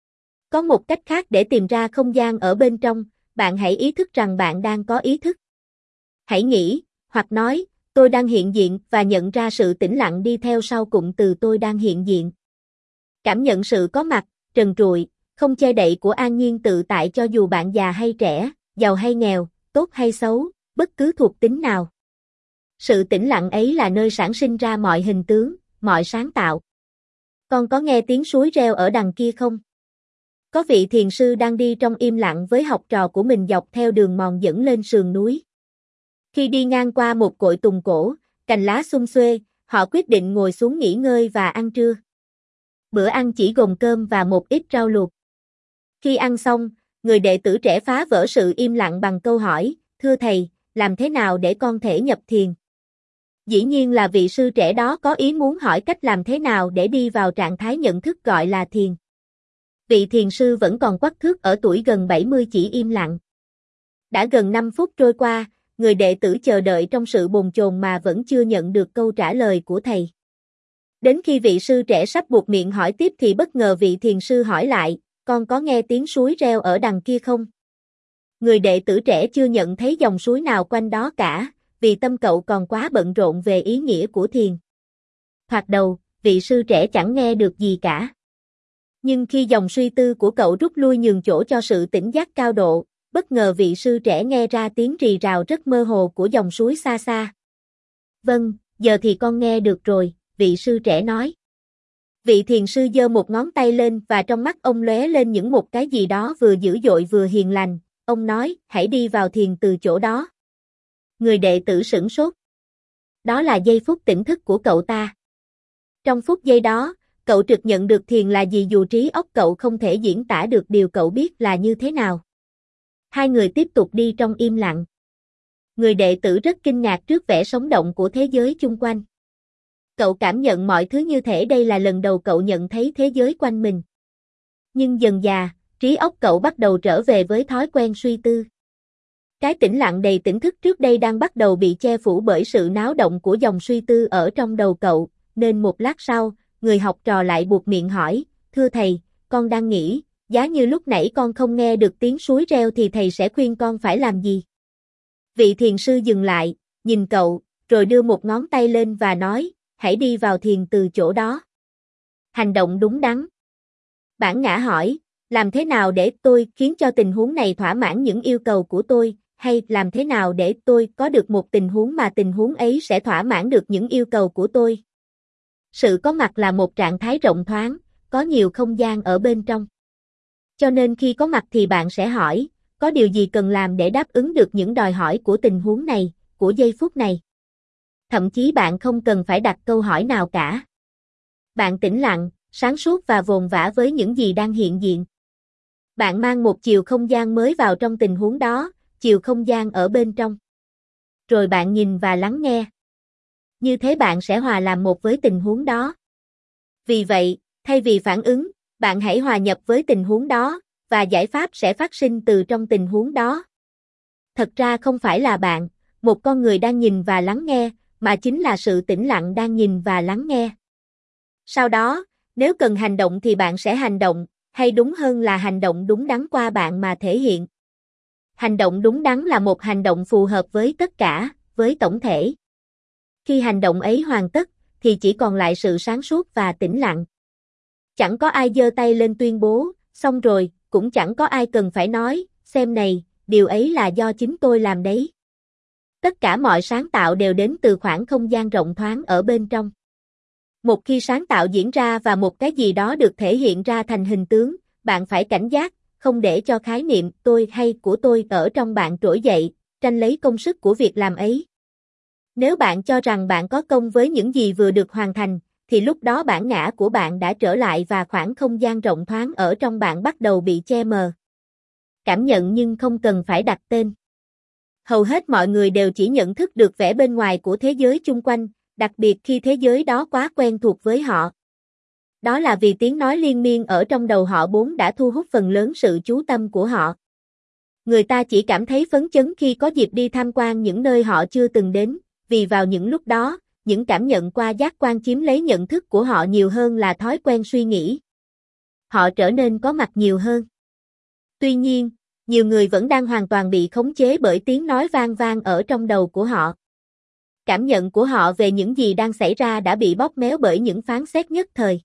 [SPEAKER 1] Có một cách khác để tìm ra không gian ở bên trong, bạn hãy ý thức rằng bạn đang có ý thức. Hãy nghĩ, hoặc nói, tôi đang hiện diện, và nhận ra sự tĩnh lặng đi theo sau cụm từ tôi đang hiện diện. Cảm nhận sự có mặt, trần trụi, không che đậy của an nhiên tự tại cho dù bạn già hay trẻ, giàu hay nghèo, tốt hay xấu, bất cứ thuộc tính nào. Sự tĩnh lặng ấy là nơi sản sinh ra mọi hình tướng, mọi sáng tạo. Con có nghe tiếng suối reo ở đằng kia không? Có vị thiền sư đang đi trong im lặng với học trò của mình dọc theo đường mòn dẫn lên sườn núi. Khi đi ngang qua một cội tùng cổ, cành lá xum xuê, họ quyết định ngồi xuống nghỉ ngơi và ăn trưa. Bữa ăn chỉ gồm cơm và một ít rau luộc. Khi ăn xong, người đệ tử trẻ phá vỡ sự im lặng bằng câu hỏi, thưa thầy, làm thế nào để con thể nhập thiền? Dĩ nhiên là vị sư trẻ đó có ý muốn hỏi cách làm thế nào để đi vào trạng thái nhận thức gọi là thiền. Vị thiền sư vẫn còn quắc thước ở tuổi gần bảy mươi chỉ im lặng. Đã gần năm phút trôi qua, người đệ tử chờ đợi trong sự bồn chồn mà vẫn chưa nhận được câu trả lời của thầy. Đến khi vị sư trẻ sắp buột miệng hỏi tiếp thì bất ngờ vị thiền sư hỏi lại, con có nghe tiếng suối reo ở đằng kia không? Người đệ tử trẻ chưa nhận thấy dòng suối nào quanh đó cả, vì tâm cậu còn quá bận rộn về ý nghĩa của thiền. Thoạt đầu, vị sư trẻ chẳng nghe được gì cả. Nhưng khi dòng suy tư của cậu rút lui nhường chỗ cho sự tỉnh giác cao độ, bất ngờ vị sư trẻ nghe ra tiếng rì rào rất mơ hồ của dòng suối xa xa. Vâng, giờ thì con nghe được rồi, vị sư trẻ nói. Vị thiền sư giơ một ngón tay lên và trong mắt ông lóe lên những một cái gì đó vừa dữ dội vừa hiền lành. Ông nói, hãy đi vào thiền từ chỗ đó. Người đệ tử sửng sốt. Đó là giây phút tỉnh thức của cậu ta. Trong phút giây đó, cậu trực nhận được thiền là gì dù trí óc cậu không thể diễn tả được điều cậu biết là như thế nào. Hai người tiếp tục đi trong im lặng. Người đệ tử rất kinh ngạc trước vẻ sống động của thế giới chung quanh. Cậu cảm nhận mọi thứ như thể đây là lần đầu cậu nhận thấy thế giới quanh mình. Nhưng dần dà, trí óc cậu bắt đầu trở về với thói quen suy tư. Cái tĩnh lặng đầy tỉnh thức trước đây đang bắt đầu bị che phủ bởi sự náo động của dòng suy tư ở trong đầu cậu, nên một lát sau, người học trò lại buột miệng hỏi, thưa thầy, con đang nghĩ, giá như lúc nãy con không nghe được tiếng suối reo thì thầy sẽ khuyên con phải làm gì. Vị thiền sư dừng lại, nhìn cậu, rồi đưa một ngón tay lên và nói, hãy đi vào thiền từ chỗ đó. Hành động đúng đắn. Bản ngã hỏi, làm thế nào để tôi khiến cho tình huống này thỏa mãn những yêu cầu của tôi, hay làm thế nào để tôi có được một tình huống mà tình huống ấy sẽ thỏa mãn được những yêu cầu của tôi? Sự có mặt là một trạng thái rộng thoáng, có nhiều không gian ở bên trong. Cho nên khi có mặt thì bạn sẽ hỏi, có điều gì cần làm để đáp ứng được những đòi hỏi của tình huống này, của giây phút này? Thậm chí bạn không cần phải đặt câu hỏi nào cả. Bạn tĩnh lặng, sáng suốt và vồn vã với những gì đang hiện diện. Bạn mang một chiều không gian mới vào trong tình huống đó, chiều không gian ở bên trong. Rồi bạn nhìn và lắng nghe. Như thế bạn sẽ hòa làm một với tình huống đó. Vì vậy, thay vì phản ứng, bạn hãy hòa nhập với tình huống đó, và giải pháp sẽ phát sinh từ trong tình huống đó. Thật ra không phải là bạn, một con người đang nhìn và lắng nghe, mà chính là sự tĩnh lặng đang nhìn và lắng nghe. Sau đó, nếu cần hành động thì bạn sẽ hành động, hay đúng hơn là hành động đúng đắn qua bạn mà thể hiện. Hành động đúng đắn là một hành động phù hợp với tất cả, với tổng thể. Khi hành động ấy hoàn tất, thì chỉ còn lại sự sáng suốt và tĩnh lặng. Chẳng có ai giơ tay lên tuyên bố, xong rồi, cũng chẳng có ai cần phải nói, xem này, điều ấy là do chính tôi làm đấy. Tất cả mọi sáng tạo đều đến từ khoảng không gian rộng thoáng ở bên trong. Một khi sáng tạo diễn ra và một cái gì đó được thể hiện ra thành hình tướng, bạn phải cảnh giác, không để cho khái niệm tôi hay của tôi ở trong bạn trỗi dậy, tranh lấy công sức của việc làm ấy. Nếu bạn cho rằng bạn có công với những gì vừa được hoàn thành, thì lúc đó bản ngã của bạn đã trở lại và khoảng không gian rộng thoáng ở trong bạn bắt đầu bị che mờ. Cảm nhận nhưng không cần phải đặt tên. Hầu hết mọi người đều chỉ nhận thức được vẻ bên ngoài của thế giới chung quanh, đặc biệt khi thế giới đó quá quen thuộc với họ. Đó là vì tiếng nói liên miên ở trong đầu họ bốn đã thu hút phần lớn sự chú tâm của họ. Người ta chỉ cảm thấy phấn chấn khi có dịp đi tham quan những nơi họ chưa từng đến, vì vào những lúc đó, những cảm nhận qua giác quan chiếm lấy nhận thức của họ nhiều hơn là thói quen suy nghĩ. Họ trở nên có mặt nhiều hơn. Tuy nhiên, nhiều người vẫn đang hoàn toàn bị khống chế bởi tiếng nói vang vang ở trong đầu của họ. Cảm nhận của họ về những gì đang xảy ra đã bị bóp méo bởi những phán xét nhất thời.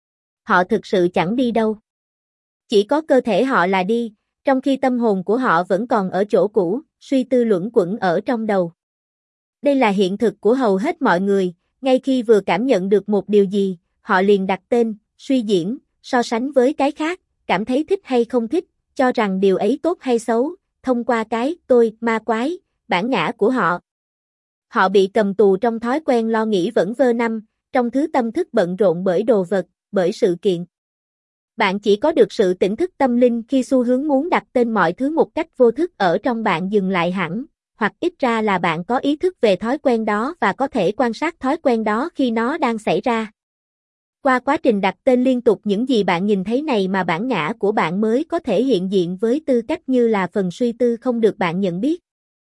[SPEAKER 1] Họ thực sự chẳng đi đâu. Chỉ có cơ thể họ là đi, trong khi tâm hồn của họ vẫn còn ở chỗ cũ, suy tư luẩn quẩn ở trong đầu. Đây là hiện thực của hầu hết mọi người, ngay khi vừa cảm nhận được một điều gì, họ liền đặt tên, suy diễn, so sánh với cái khác, cảm thấy thích hay không thích, cho rằng điều ấy tốt hay xấu, thông qua cái tôi, ma quái, bản ngã của họ. Họ bị cầm tù trong thói quen lo nghĩ vẩn vơ năm, trong thứ tâm thức bận rộn bởi đồ vật, bởi sự kiện. Bạn chỉ có được sự tỉnh thức tâm linh khi xu hướng muốn đặt tên mọi thứ một cách vô thức ở trong bạn dừng lại hẳn, hoặc ít ra là bạn có ý thức về thói quen đó và có thể quan sát thói quen đó khi nó đang xảy ra. Qua quá trình đặt tên liên tục những gì bạn nhìn thấy này mà bản ngã của bạn mới có thể hiện diện với tư cách như là phần suy tư không được bạn nhận biết.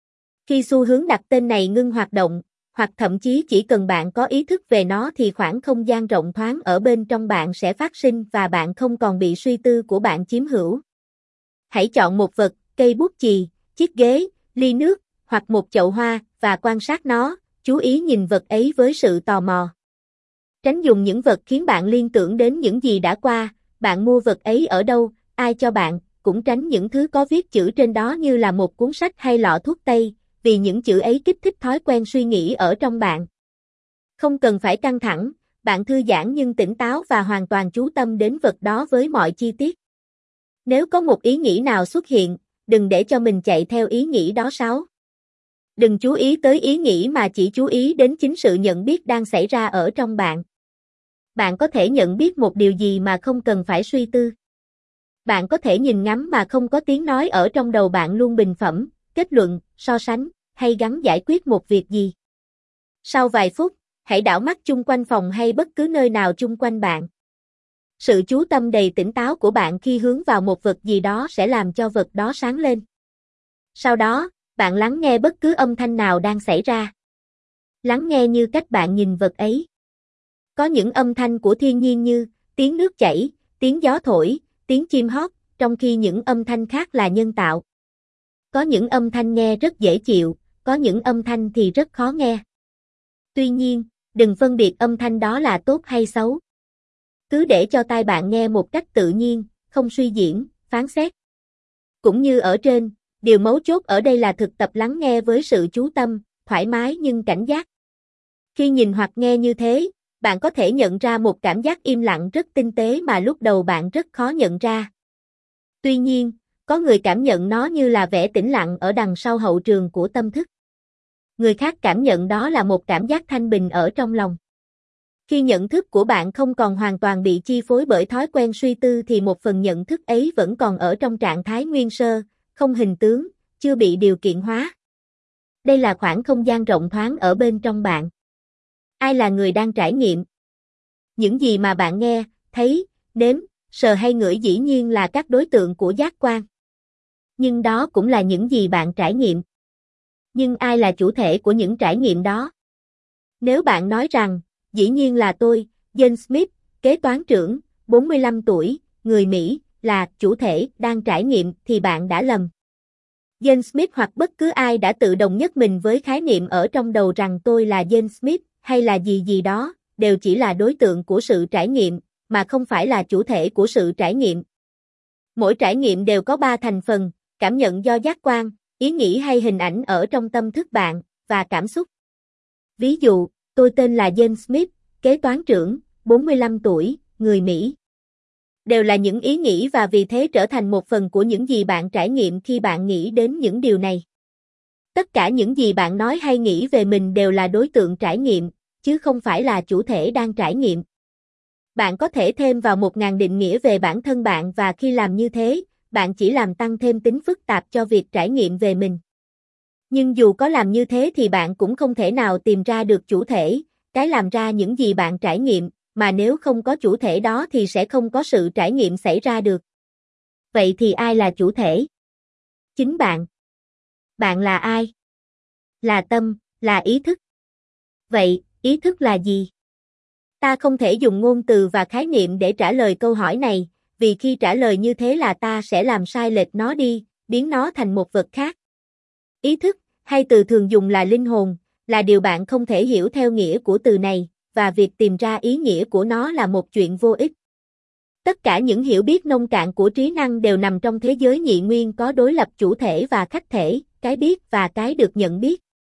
[SPEAKER 1] Khi xu hướng đặt tên này ngưng hoạt động, hoặc thậm chí chỉ cần bạn có ý thức về nó thì khoảng không gian rộng thoáng ở bên trong bạn sẽ phát sinh và bạn không còn bị suy tư của bạn chiếm hữu. Hãy chọn một vật, cây bút chì, chiếc ghế, ly nước, hoặc một chậu hoa, và quan sát nó, chú ý nhìn vật ấy với sự tò mò. Tránh dùng những vật khiến bạn liên tưởng đến những gì đã qua, bạn mua vật ấy ở đâu, ai cho bạn, cũng tránh những thứ có viết chữ trên đó như là một cuốn sách hay lọ thuốc tây, vì những chữ ấy kích thích thói quen suy nghĩ ở trong bạn. Không cần phải căng thẳng, bạn thư giãn nhưng tỉnh táo và hoàn toàn chú tâm đến vật đó với mọi chi tiết. Nếu có một ý nghĩ nào xuất hiện, đừng để cho mình chạy theo ý nghĩ đó sáu. Đừng chú ý tới ý nghĩ mà chỉ chú ý đến chính sự nhận biết đang xảy ra ở trong bạn. Bạn có thể nhận biết một điều gì mà không cần phải suy tư. Bạn có thể nhìn ngắm mà không có tiếng nói ở trong đầu bạn luôn bình phẩm, kết luận, so sánh, hay gắng giải quyết một việc gì. Sau vài phút, hãy đảo mắt chung quanh phòng hay bất cứ nơi nào chung quanh bạn. Sự chú tâm đầy tỉnh táo của bạn khi hướng vào một vật gì đó sẽ làm cho vật đó sáng lên. Sau đó, bạn lắng nghe bất cứ âm thanh nào đang xảy ra. Lắng nghe như cách bạn nhìn vật ấy. Có những âm thanh của thiên nhiên như tiếng nước chảy, tiếng gió thổi, tiếng chim hót, trong khi những âm thanh khác là nhân tạo. Có những âm thanh nghe rất dễ chịu, có những âm thanh thì rất khó nghe. Tuy nhiên, đừng phân biệt âm thanh đó là tốt hay xấu. Cứ để cho tai bạn nghe một cách tự nhiên, không suy diễn, phán xét. Cũng như ở trên, điều mấu chốt ở đây là thực tập lắng nghe với sự chú tâm, thoải mái nhưng cảnh giác. Khi nhìn hoặc nghe như thế, bạn có thể nhận ra một cảm giác im lặng rất tinh tế mà lúc đầu bạn rất khó nhận ra. Tuy nhiên, có người cảm nhận nó như là vẻ tĩnh lặng ở đằng sau hậu trường của tâm thức. Người khác cảm nhận đó là một cảm giác thanh bình ở trong lòng. Khi nhận thức của bạn không còn hoàn toàn bị chi phối bởi thói quen suy tư thì một phần nhận thức ấy vẫn còn ở trong trạng thái nguyên sơ, không hình tướng, chưa bị điều kiện hóa. Đây là khoảng không gian rộng thoáng ở bên trong bạn. Ai là người đang trải nghiệm? Những gì mà bạn nghe, thấy, nếm, sờ hay ngửi dĩ nhiên là các đối tượng của giác quan. Nhưng đó cũng là những gì bạn trải nghiệm. Nhưng ai là chủ thể của những trải nghiệm đó? Nếu bạn nói rằng, dĩ nhiên là tôi, James Smith, kế toán trưởng, bốn mươi lăm tuổi, người Mỹ, là chủ thể đang trải nghiệm thì bạn đã lầm. James Smith hoặc bất cứ ai đã tự đồng nhất mình với khái niệm ở trong đầu rằng tôi là James Smith hay là gì gì đó, đều chỉ là đối tượng của sự trải nghiệm, mà không phải là chủ thể của sự trải nghiệm. Mỗi trải nghiệm đều có ba thành phần, cảm nhận do giác quan, ý nghĩ hay hình ảnh ở trong tâm thức bạn, và cảm xúc. Ví dụ, tôi tên là James Smith, kế toán trưởng, bốn mươi lăm tuổi, người Mỹ. Đều là những ý nghĩ và vì thế trở thành một phần của những gì bạn trải nghiệm khi bạn nghĩ đến những điều này. Tất cả những gì bạn nói hay nghĩ về mình đều là đối tượng trải nghiệm, chứ không phải là chủ thể đang trải nghiệm. Bạn có thể thêm vào một ngàn định nghĩa về bản thân bạn và khi làm như thế, bạn chỉ làm tăng thêm tính phức tạp cho việc trải nghiệm về mình. Nhưng dù có làm như thế thì bạn cũng không thể nào tìm ra được chủ thể, cái làm ra những gì bạn trải nghiệm, mà nếu không có chủ thể đó thì sẽ không có sự trải nghiệm xảy ra được. Vậy thì ai là chủ thể? Chính bạn. Bạn là ai? Là tâm, là ý thức. Vậy, ý thức là gì? Ta không thể dùng ngôn từ và khái niệm để trả lời câu hỏi này, vì khi trả lời như thế là ta sẽ làm sai lệch nó đi, biến nó thành một vật khác. Ý thức, hay từ thường dùng là linh hồn, là điều bạn không thể hiểu theo nghĩa của từ này, và việc tìm ra ý nghĩa của nó là một chuyện vô ích. Tất cả những hiểu biết nông cạn của trí năng đều nằm trong thế giới nhị nguyên có đối lập chủ thể và khách thể, cái biết và cái được nhận biết.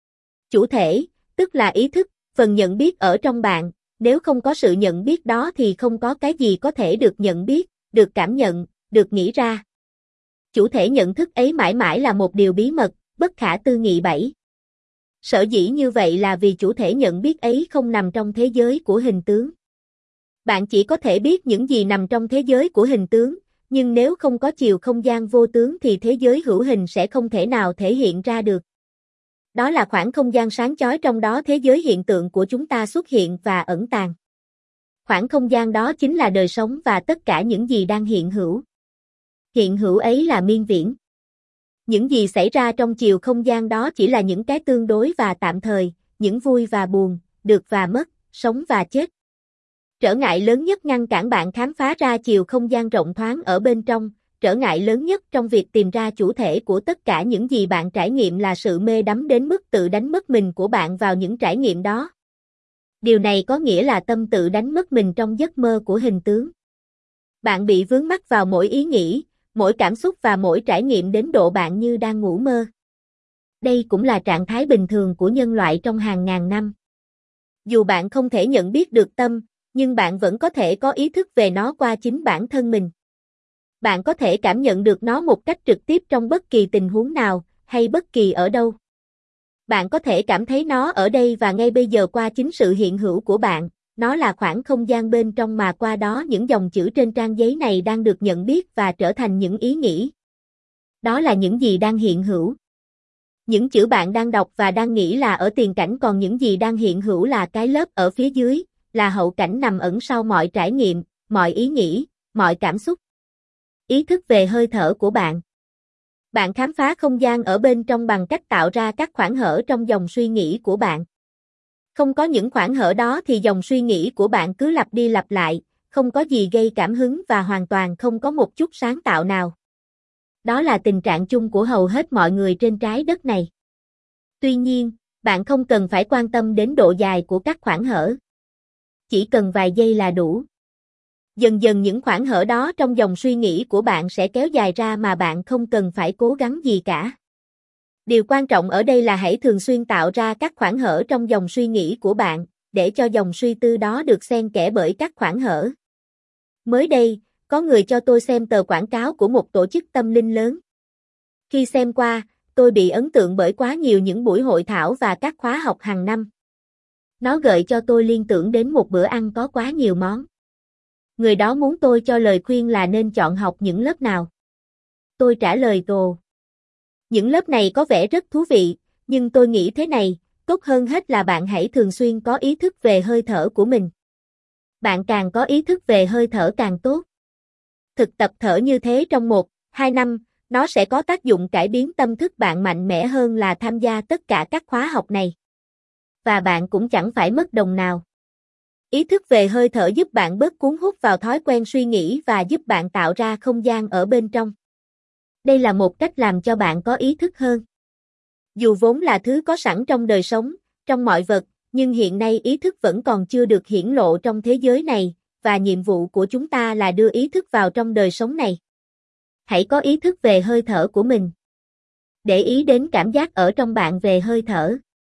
[SPEAKER 1] Chủ thể, tức là ý thức, phần nhận biết ở trong bạn, nếu không có sự nhận biết đó thì không có cái gì có thể được nhận biết, được cảm nhận, được nghĩ ra. Chủ thể nhận thức ấy mãi mãi là một điều bí mật, bất khả tư nghị bảy. Sở dĩ như vậy là vì chủ thể nhận biết ấy không nằm trong thế giới của hình tướng. Bạn chỉ có thể biết những gì nằm trong thế giới của hình tướng, nhưng nếu không có chiều không gian vô tướng thì thế giới hữu hình sẽ không thể nào thể hiện ra được. Đó là khoảng không gian sáng chói trong đó thế giới hiện tượng của chúng ta xuất hiện và ẩn tàng. Khoảng không gian đó chính là đời sống và tất cả những gì đang hiện hữu. Hiện hữu ấy là miên viễn. Những gì xảy ra trong chiều không gian đó chỉ là những cái tương đối và tạm thời, những vui và buồn, được và mất, sống và chết. Trở ngại lớn nhất ngăn cản bạn khám phá ra chiều không gian rộng thoáng ở bên trong, trở ngại lớn nhất trong việc tìm ra chủ thể của tất cả những gì bạn trải nghiệm là sự mê đắm đến mức tự đánh mất mình của bạn vào những trải nghiệm đó. Điều này có nghĩa là tâm tự đánh mất mình trong giấc mơ của hình tướng. Bạn bị vướng mắc vào mỗi ý nghĩ, mỗi cảm xúc và mỗi trải nghiệm đến độ bạn như đang ngủ mơ. Đây cũng là trạng thái bình thường của nhân loại trong hàng ngàn năm. Dù bạn không thể nhận biết được tâm, nhưng bạn vẫn có thể có ý thức về nó qua chính bản thân mình. Bạn có thể cảm nhận được nó một cách trực tiếp trong bất kỳ tình huống nào, hay bất kỳ ở đâu. Bạn có thể cảm thấy nó ở đây và ngay bây giờ qua chính sự hiện hữu của bạn, nó là khoảng không gian bên trong mà qua đó những dòng chữ trên trang giấy này đang được nhận biết và trở thành những ý nghĩ. Đó là những gì đang hiện hữu. Những chữ bạn đang đọc và đang nghĩ là ở tiền cảnh còn những gì đang hiện hữu là cái lớp ở phía dưới, là hậu cảnh nằm ẩn sau mọi trải nghiệm, mọi ý nghĩ, mọi cảm xúc. Ý thức về hơi thở của bạn. Bạn khám phá không gian ở bên trong bằng cách tạo ra các khoảng hở trong dòng suy nghĩ của bạn. Không có những khoảng hở đó thì dòng suy nghĩ của bạn cứ lặp đi lặp lại, không có gì gây cảm hứng và hoàn toàn không có một chút sáng tạo nào. Đó là tình trạng chung của hầu hết mọi người trên trái đất này. Tuy nhiên, bạn không cần phải quan tâm đến độ dài của các khoảng hở. Chỉ cần vài giây là đủ. Dần dần những khoảng hở đó trong dòng suy nghĩ của bạn sẽ kéo dài ra mà bạn không cần phải cố gắng gì cả. Điều quan trọng ở đây là hãy thường xuyên tạo ra các khoảng hở trong dòng suy nghĩ của bạn, để cho dòng suy tư đó được xen kẽ bởi các khoảng hở. Mới đây, có người cho tôi xem tờ quảng cáo của một tổ chức tâm linh lớn. Khi xem qua, tôi bị ấn tượng bởi quá nhiều những buổi hội thảo và các khóa học hàng năm. Nó gợi cho tôi liên tưởng đến một bữa ăn có quá nhiều món. Người đó muốn tôi cho lời khuyên là nên chọn học những lớp nào. Tôi trả lời tồ. Những lớp này có vẻ rất thú vị, nhưng tôi nghĩ thế này, tốt hơn hết là bạn hãy thường xuyên có ý thức về hơi thở của mình. Bạn càng có ý thức về hơi thở càng tốt. Thực tập thở như thế trong một, hai năm, nó sẽ có tác dụng cải biến tâm thức bạn mạnh mẽ hơn là tham gia tất cả các khóa học này. Và bạn cũng chẳng phải mất đồng nào. Ý thức về hơi thở giúp bạn bớt cuốn hút vào thói quen suy nghĩ và giúp bạn tạo ra không gian ở bên trong. Đây là một cách làm cho bạn có ý thức hơn. Dù vốn là thứ có sẵn trong đời sống, trong mọi vật, nhưng hiện nay ý thức vẫn còn chưa được hiển lộ trong thế giới này, và nhiệm vụ của chúng ta là đưa ý thức vào trong đời sống này. Hãy có ý thức về hơi thở của mình. Để ý đến cảm giác ở trong bạn về hơi thở.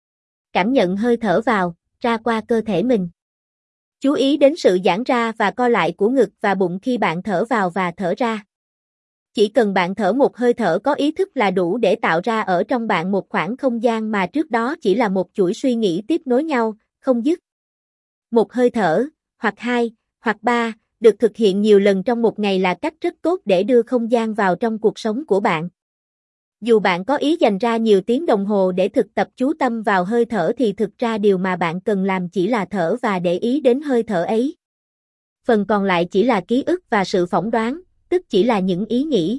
[SPEAKER 1] Cảm nhận hơi thở vào, ra qua cơ thể mình. Chú ý đến sự giãn ra và co lại của ngực và bụng khi bạn thở vào và thở ra. Chỉ cần bạn thở một hơi thở có ý thức là đủ để tạo ra ở trong bạn một khoảng không gian mà trước đó chỉ là một chuỗi suy nghĩ tiếp nối nhau, không dứt. Một hơi thở, hoặc hai, hoặc ba, được thực hiện nhiều lần trong một ngày là cách rất tốt để đưa không gian vào trong cuộc sống của bạn. Dù bạn có ý dành ra nhiều tiếng đồng hồ để thực tập chú tâm vào hơi thở thì thực ra điều mà bạn cần làm chỉ là thở và để ý đến hơi thở ấy. Phần còn lại chỉ là ký ức và sự phỏng đoán, tức chỉ là những ý nghĩ.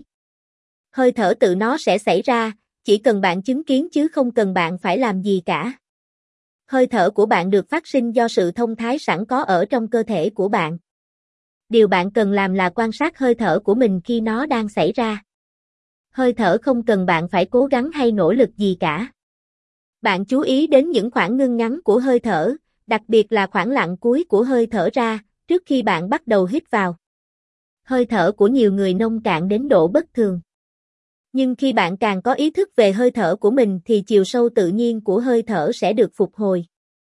[SPEAKER 1] Hơi thở tự nó sẽ xảy ra, chỉ cần bạn chứng kiến chứ không cần bạn phải làm gì cả. Hơi thở của bạn được phát sinh do sự thông thái sẵn có ở trong cơ thể của bạn. Điều bạn cần làm là quan sát hơi thở của mình khi nó đang xảy ra. Hơi thở không cần bạn phải cố gắng hay nỗ lực gì cả. Bạn chú ý đến những khoảng ngưng ngắn của hơi thở, đặc biệt là khoảng lặng cuối của hơi thở ra, trước khi bạn bắt đầu hít vào. Hơi thở của nhiều người nông cạn đến độ bất thường. Nhưng khi bạn càng có ý thức về hơi thở của mình thì chiều sâu tự nhiên của hơi thở sẽ được phục hồi.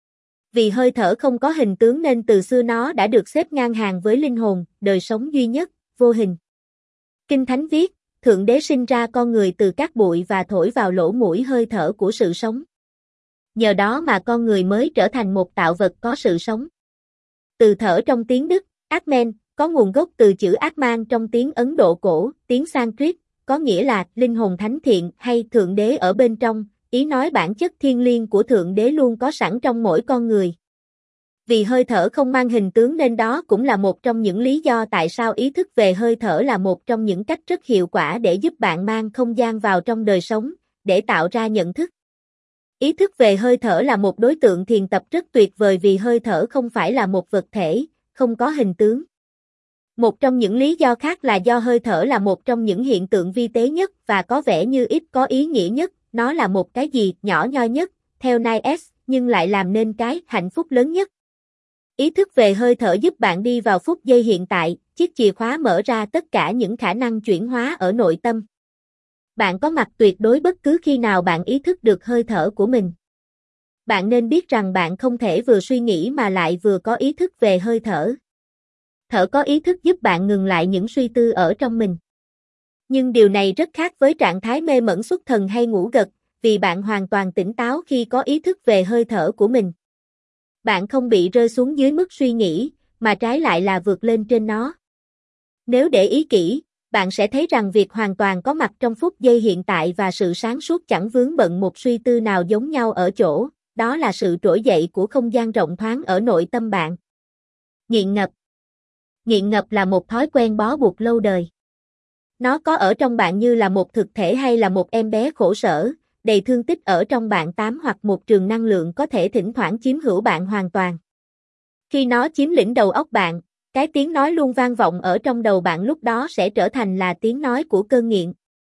[SPEAKER 1] Vì hơi thở không có hình tướng nên từ xưa nó đã được xếp ngang hàng với linh hồn, đời sống duy nhất, vô hình. Kinh Thánh viết, Thượng Đế sinh ra con người từ cát bụi và thổi vào lỗ mũi hơi thở của sự sống. Nhờ đó mà con người mới trở thành một tạo vật có sự sống. Từ thở trong tiếng Đức, Atmen, có nguồn gốc từ chữ Atman trong tiếng Ấn Độ cổ, tiếng Sanskrit, có nghĩa là linh hồn thánh thiện hay Thượng Đế ở bên trong, ý nói bản chất thiêng liêng của Thượng Đế luôn có sẵn trong mỗi con người. Vì hơi thở không mang hình tướng nên đó cũng là một trong những lý do tại sao ý thức về hơi thở là một trong những cách rất hiệu quả để giúp bạn mang không gian vào trong đời sống, để tạo ra nhận thức. Ý thức về hơi thở là một đối tượng thiền tập rất tuyệt vời vì hơi thở không phải là một vật thể, không có hình tướng. Một trong những lý do khác là do hơi thở là một trong những hiện tượng vi tế nhất và có vẻ như ít có ý nghĩa nhất, nó là một cái gì nhỏ nhoi nhất, theo Nice, nhưng lại làm nên cái hạnh phúc lớn nhất. Ý thức về hơi thở giúp bạn đi vào phút giây hiện tại, chiếc chìa khóa mở ra tất cả những khả năng chuyển hóa ở nội tâm. Bạn có mặt tuyệt đối bất cứ khi nào bạn ý thức được hơi thở của mình. Bạn nên biết rằng bạn không thể vừa suy nghĩ mà lại vừa có ý thức về hơi thở. Thở có ý thức giúp bạn ngừng lại những suy tư ở trong mình. Nhưng điều này rất khác với trạng thái mê mẩn xuất thần hay ngủ gật, vì bạn hoàn toàn tỉnh táo khi có ý thức về hơi thở của mình. Bạn không bị rơi xuống dưới mức suy nghĩ, mà trái lại là vượt lên trên nó. Nếu để ý kỹ, bạn sẽ thấy rằng việc hoàn toàn có mặt trong phút giây hiện tại và sự sáng suốt chẳng vướng bận một suy tư nào giống nhau ở chỗ, đó là sự trỗi dậy của không gian rộng thoáng ở nội tâm bạn. Nghiện ngập. Nghiện ngập là một thói quen bó buộc lâu đời. Nó có ở trong bạn như là một thực thể hay là một em bé khổ sở, đầy thương tích ở trong bạn tám hoặc một trường năng lượng có thể thỉnh thoảng chiếm hữu bạn hoàn toàn. Khi nó chiếm lĩnh đầu óc bạn, Cái tiếng nói luôn vang vọng ở trong đầu bạn lúc đó sẽ trở thành là tiếng nói của cơn nghiện.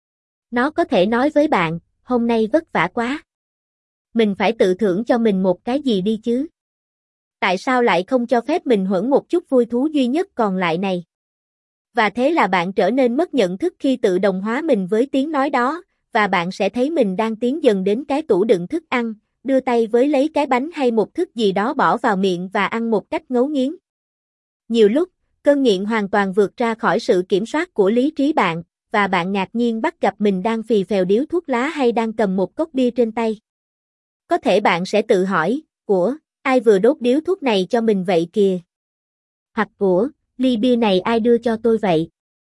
[SPEAKER 1] Nó có thể nói với bạn, hôm nay vất vả quá. Mình phải tự thưởng cho mình một cái gì đi chứ. Tại sao lại không cho phép mình hưởng một chút vui thú duy nhất còn lại này? Và thế là bạn trở nên mất nhận thức khi tự đồng hóa mình với tiếng nói đó, và bạn sẽ thấy mình đang tiến dần đến cái tủ đựng thức ăn, đưa tay với lấy cái bánh hay một thức gì đó bỏ vào miệng và ăn một cách ngấu nghiến. Nhiều lúc, cơn nghiện hoàn toàn vượt ra khỏi sự kiểm soát của lý trí bạn, và bạn ngạc nhiên bắt gặp mình đang phì phèo điếu thuốc lá hay đang cầm một cốc bia trên tay. Có thể bạn sẽ tự hỏi, của, ai vừa đốt điếu thuốc này cho mình vậy kìa? Hoặc của, ly bia này ai đưa cho tôi vậy?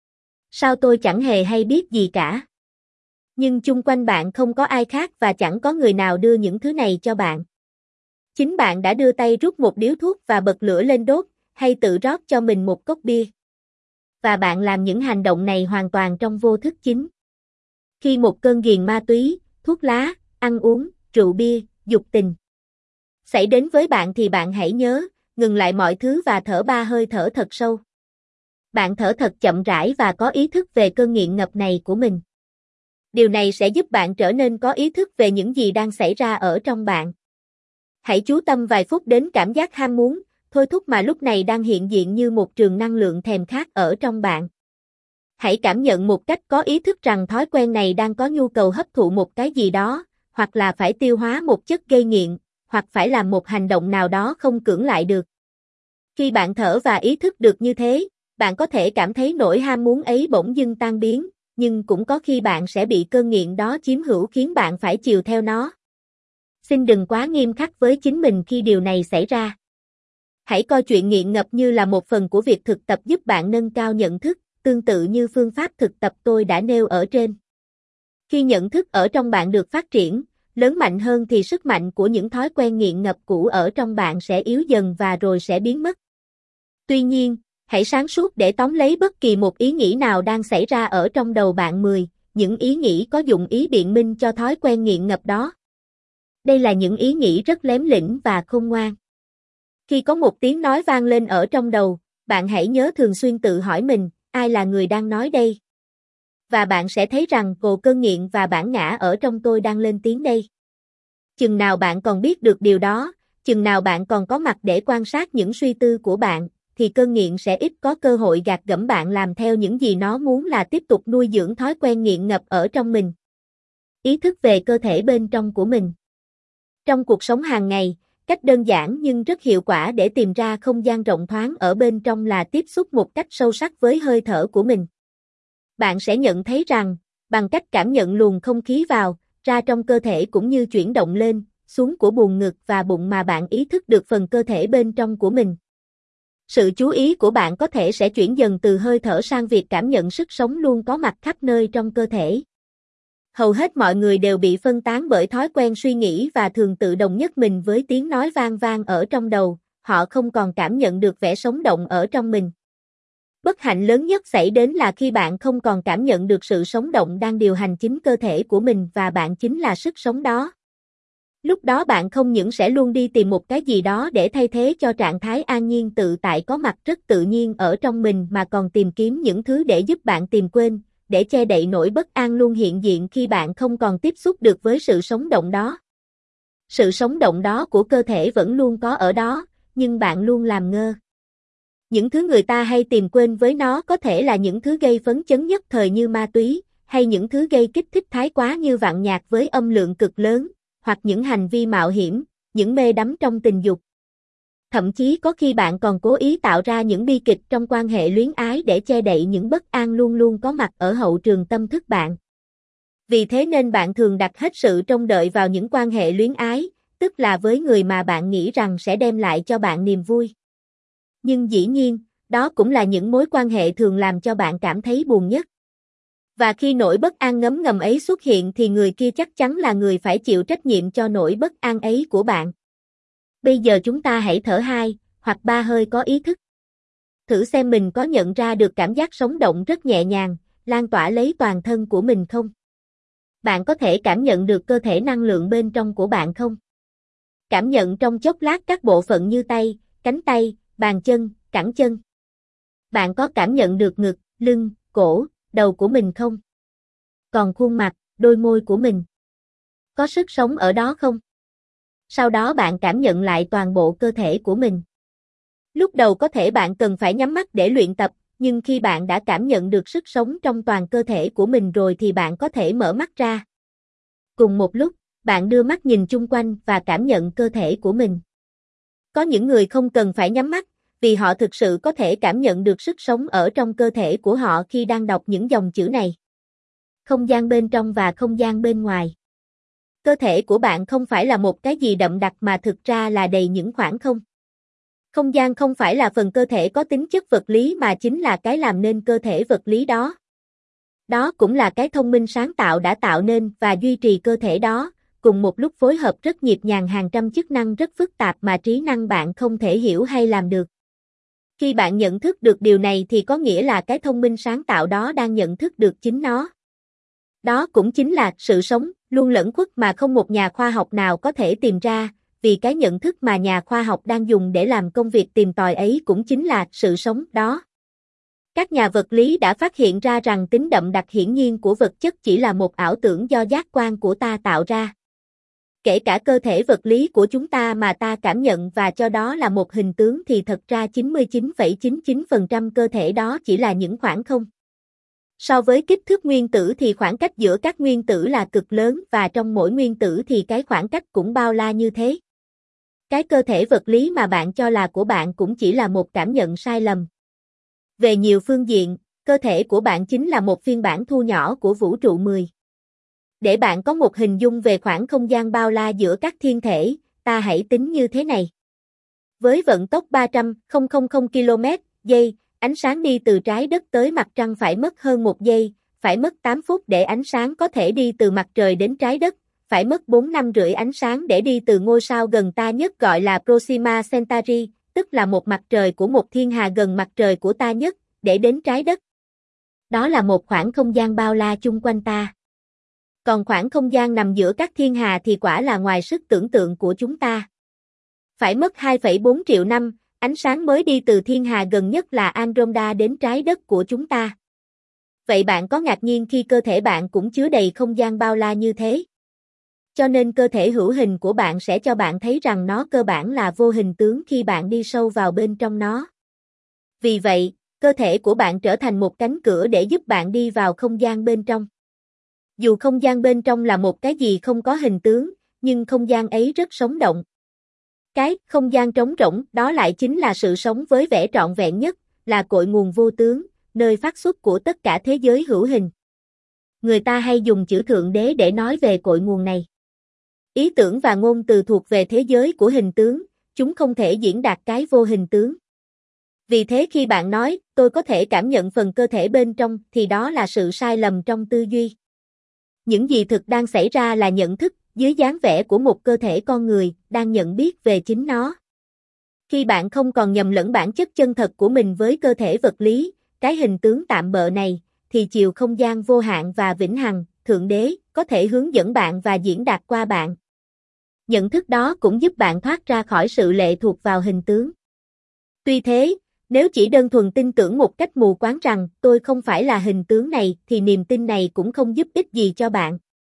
[SPEAKER 1] Sao tôi chẳng hề hay biết gì cả? Nhưng chung quanh bạn không có ai khác và chẳng có người nào đưa những thứ này cho bạn. Chính bạn đã đưa tay rút một điếu thuốc và bật lửa lên đốt, hay tự rót cho mình một cốc bia. Và bạn làm những hành động này hoàn toàn trong vô thức chính. Khi một cơn ghiền ma túy, thuốc lá, ăn uống, rượu bia, dục tình xảy đến với bạn thì bạn hãy nhớ, ngừng lại mọi thứ và thở ba hơi thở thật sâu. Bạn thở thật chậm rãi và có ý thức về cơn nghiện ngập này của mình. Điều này sẽ giúp bạn trở nên có ý thức về những gì đang xảy ra ở trong bạn. Hãy chú tâm vài phút đến cảm giác ham muốn, thôi thúc mà lúc này đang hiện diện như một trường năng lượng thèm khát ở trong bạn. Hãy cảm nhận một cách có ý thức rằng thói quen này đang có nhu cầu hấp thụ một cái gì đó, hoặc là phải tiêu hóa một chất gây nghiện, hoặc phải làm một hành động nào đó không cưỡng lại được. Khi bạn thở và ý thức được như thế, bạn có thể cảm thấy nỗi ham muốn ấy bỗng dưng tan biến, nhưng cũng có khi bạn sẽ bị cơn nghiện đó chiếm hữu khiến bạn phải chiều theo nó. Xin đừng quá nghiêm khắc với chính mình khi điều này xảy ra. Hãy coi chuyện nghiện ngập như là một phần của việc thực tập giúp bạn nâng cao nhận thức, tương tự như phương pháp thực tập tôi đã nêu ở trên. Khi nhận thức ở trong bạn được phát triển, lớn mạnh hơn thì sức mạnh của những thói quen nghiện ngập cũ ở trong bạn sẽ yếu dần và rồi sẽ biến mất. Tuy nhiên, hãy sáng suốt để tóm lấy bất kỳ một ý nghĩ nào đang xảy ra ở trong đầu bạn mười, những ý nghĩ có dụng ý biện minh cho thói quen nghiện ngập đó. Đây là những ý nghĩ rất lém lĩnh và khôn ngoan. Khi có một tiếng nói vang lên ở trong đầu, bạn hãy nhớ thường xuyên tự hỏi mình, ai là người đang nói đây? Và bạn sẽ thấy rằng cồ cơn nghiện và bản ngã ở trong tôi đang lên tiếng đây. Chừng nào bạn còn biết được điều đó, chừng nào bạn còn có mặt để quan sát những suy tư của bạn, thì cơn nghiện sẽ ít có cơ hội gạt gẫm bạn làm theo những gì nó muốn là tiếp tục nuôi dưỡng thói quen nghiện ngập ở trong mình. Ý thức về cơ thể bên trong của mình. Trong cuộc sống hàng ngày, cách đơn giản nhưng rất hiệu quả để tìm ra không gian rộng thoáng ở bên trong là tiếp xúc một cách sâu sắc với hơi thở của mình. Bạn sẽ nhận thấy rằng, bằng cách cảm nhận luồng không khí vào, ra trong cơ thể cũng như chuyển động lên, xuống của buồng ngực và bụng mà bạn ý thức được phần cơ thể bên trong của mình. Sự chú ý của bạn có thể sẽ chuyển dần từ hơi thở sang việc cảm nhận sức sống luôn có mặt khắp nơi trong cơ thể. Hầu hết mọi người đều bị phân tán bởi thói quen suy nghĩ và thường tự đồng nhất mình với tiếng nói vang vang ở trong đầu, họ không còn cảm nhận được vẻ sống động ở trong mình. Bất hạnh lớn nhất xảy đến là khi bạn không còn cảm nhận được sự sống động đang điều hành chính cơ thể của mình và bạn chính là sức sống đó. Lúc đó bạn không những sẽ luôn đi tìm một cái gì đó để thay thế cho trạng thái an nhiên tự tại có mặt rất tự nhiên ở trong mình mà còn tìm kiếm những thứ để giúp bạn tìm quên, để che đậy nỗi bất an luôn hiện diện khi bạn không còn tiếp xúc được với sự sống động đó. Sự sống động đó của cơ thể vẫn luôn có ở đó, nhưng bạn luôn làm ngơ. Những thứ người ta hay tìm quên với nó có thể là những thứ gây phấn chấn nhất thời như ma túy, hay những thứ gây kích thích thái quá như vạn nhạc với âm lượng cực lớn, hoặc những hành vi mạo hiểm, những mê đắm trong tình dục. Thậm chí có khi bạn còn cố ý tạo ra những bi kịch trong quan hệ luyến ái để che đậy những bất an luôn luôn có mặt ở hậu trường tâm thức bạn. Vì thế nên bạn thường đặt hết sự trông đợi vào những quan hệ luyến ái, tức là với người mà bạn nghĩ rằng sẽ đem lại cho bạn niềm vui. Nhưng dĩ nhiên, đó cũng là những mối quan hệ thường làm cho bạn cảm thấy buồn nhất. Và khi nỗi bất an ngấm ngầm ấy xuất hiện thì người kia chắc chắn là người phải chịu trách nhiệm cho nỗi bất an ấy của bạn. Bây giờ chúng ta hãy thở hai hoặc ba hơi có ý thức. Thử xem mình có nhận ra được cảm giác sống động rất nhẹ nhàng, lan tỏa lấy toàn thân của mình không? Bạn có thể cảm nhận được cơ thể năng lượng bên trong của bạn không? Cảm nhận trong chốc lát các bộ phận như tay, cánh tay, bàn chân, cẳng chân. Bạn có cảm nhận được ngực, lưng, cổ, đầu của mình không? Còn khuôn mặt, đôi môi của mình. Có sức sống ở đó không? Sau đó bạn cảm nhận lại toàn bộ cơ thể của mình. Lúc đầu có thể bạn cần phải nhắm mắt để luyện tập, nhưng khi bạn đã cảm nhận được sức sống trong toàn cơ thể của mình rồi thì bạn có thể mở mắt ra. Cùng một lúc, bạn đưa mắt nhìn chung quanh và cảm nhận cơ thể của mình. Có những người không cần phải nhắm mắt, vì họ thực sự có thể cảm nhận được sức sống ở trong cơ thể của họ khi đang đọc những dòng chữ này. Không gian bên trong và không gian bên ngoài. Cơ thể của bạn không phải là một cái gì đậm đặc mà thực ra là đầy những khoảng không. Không gian không phải là phần cơ thể có tính chất vật lý mà chính là cái làm nên cơ thể vật lý đó. Đó cũng là cái thông minh sáng tạo đã tạo nên và duy trì cơ thể đó, cùng một lúc phối hợp rất nhịp nhàng hàng trăm chức năng rất phức tạp mà trí năng bạn không thể hiểu hay làm được. Khi bạn nhận thức được điều này thì có nghĩa là cái thông minh sáng tạo đó đang nhận thức được chính nó. Đó cũng chính là sự sống, luôn lẫn khuất mà không một nhà khoa học nào có thể tìm ra, vì cái nhận thức mà nhà khoa học đang dùng để làm công việc tìm tòi ấy cũng chính là sự sống đó. Các nhà vật lý đã phát hiện ra rằng tính đậm đặc hiển nhiên của vật chất chỉ là một ảo tưởng do giác quan của ta tạo ra. Kể cả cơ thể vật lý của chúng ta mà ta cảm nhận và cho đó là một hình tướng thì thật ra chín mươi chín phẩy chín chín phần trăm cơ thể đó chỉ là những khoảng không. So với kích thước nguyên tử thì khoảng cách giữa các nguyên tử là cực lớn và trong mỗi nguyên tử thì cái khoảng cách cũng bao la như thế. Cái cơ thể vật lý mà bạn cho là của bạn cũng chỉ là một cảm nhận sai lầm. Về nhiều phương diện, cơ thể của bạn chính là một phiên bản thu nhỏ của vũ trụ mười. Để bạn có một hình dung về khoảng không gian bao la giữa các thiên thể, ta hãy tính như thế này. Với vận tốc ba trăm ki lô mét giây, ánh sáng đi từ trái đất tới mặt trăng phải mất hơn một giây, phải mất tám phút để ánh sáng có thể đi từ mặt trời đến trái đất, phải mất bốn năm rưỡi ánh sáng để đi từ ngôi sao gần ta nhất gọi là Proxima Centauri, tức là một mặt trời của một thiên hà gần mặt trời của ta nhất, để đến trái đất. Đó là một khoảng không gian bao la chung quanh ta. Còn khoảng không gian nằm giữa các thiên hà thì quả là ngoài sức tưởng tượng của chúng ta. Phải mất hai phẩy bốn triệu năm, ánh sáng mới đi từ thiên hà gần nhất là Andromeda đến trái đất của chúng ta. Vậy bạn có ngạc nhiên khi cơ thể bạn cũng chứa đầy không gian bao la như thế? Cho nên cơ thể hữu hình của bạn sẽ cho bạn thấy rằng nó cơ bản là vô hình tướng khi bạn đi sâu vào bên trong nó. Vì vậy, cơ thể của bạn trở thành một cánh cửa để giúp bạn đi vào không gian bên trong. Dù không gian bên trong là một cái gì không có hình tướng, nhưng không gian ấy rất sống động. Cái không gian trống rỗng đó lại chính là sự sống với vẻ trọn vẹn nhất, là cội nguồn vô tướng, nơi phát xuất của tất cả thế giới hữu hình. Người ta hay dùng chữ Thượng Đế để nói về cội nguồn này. Ý tưởng và ngôn từ thuộc về thế giới của hình tướng, chúng không thể diễn đạt cái vô hình tướng. Vì thế khi bạn nói, tôi có thể cảm nhận phần cơ thể bên trong thì đó là sự sai lầm trong tư duy. Những gì thực đang xảy ra là nhận thức, dưới dáng vẻ của một cơ thể con người, đang nhận biết về chính nó. Khi bạn không còn nhầm lẫn bản chất chân thật của mình với cơ thể vật lý, cái hình tướng tạm bợ này, thì chiều không gian vô hạn và vĩnh hằng, Thượng Đế, có thể hướng dẫn bạn và diễn đạt qua bạn. Nhận thức đó cũng giúp bạn thoát ra khỏi sự lệ thuộc vào hình tướng. Tuy thế, nếu chỉ đơn thuần tin tưởng một cách mù quáng rằng tôi không phải là hình tướng này thì niềm tin này cũng không giúp ích gì cho bạn.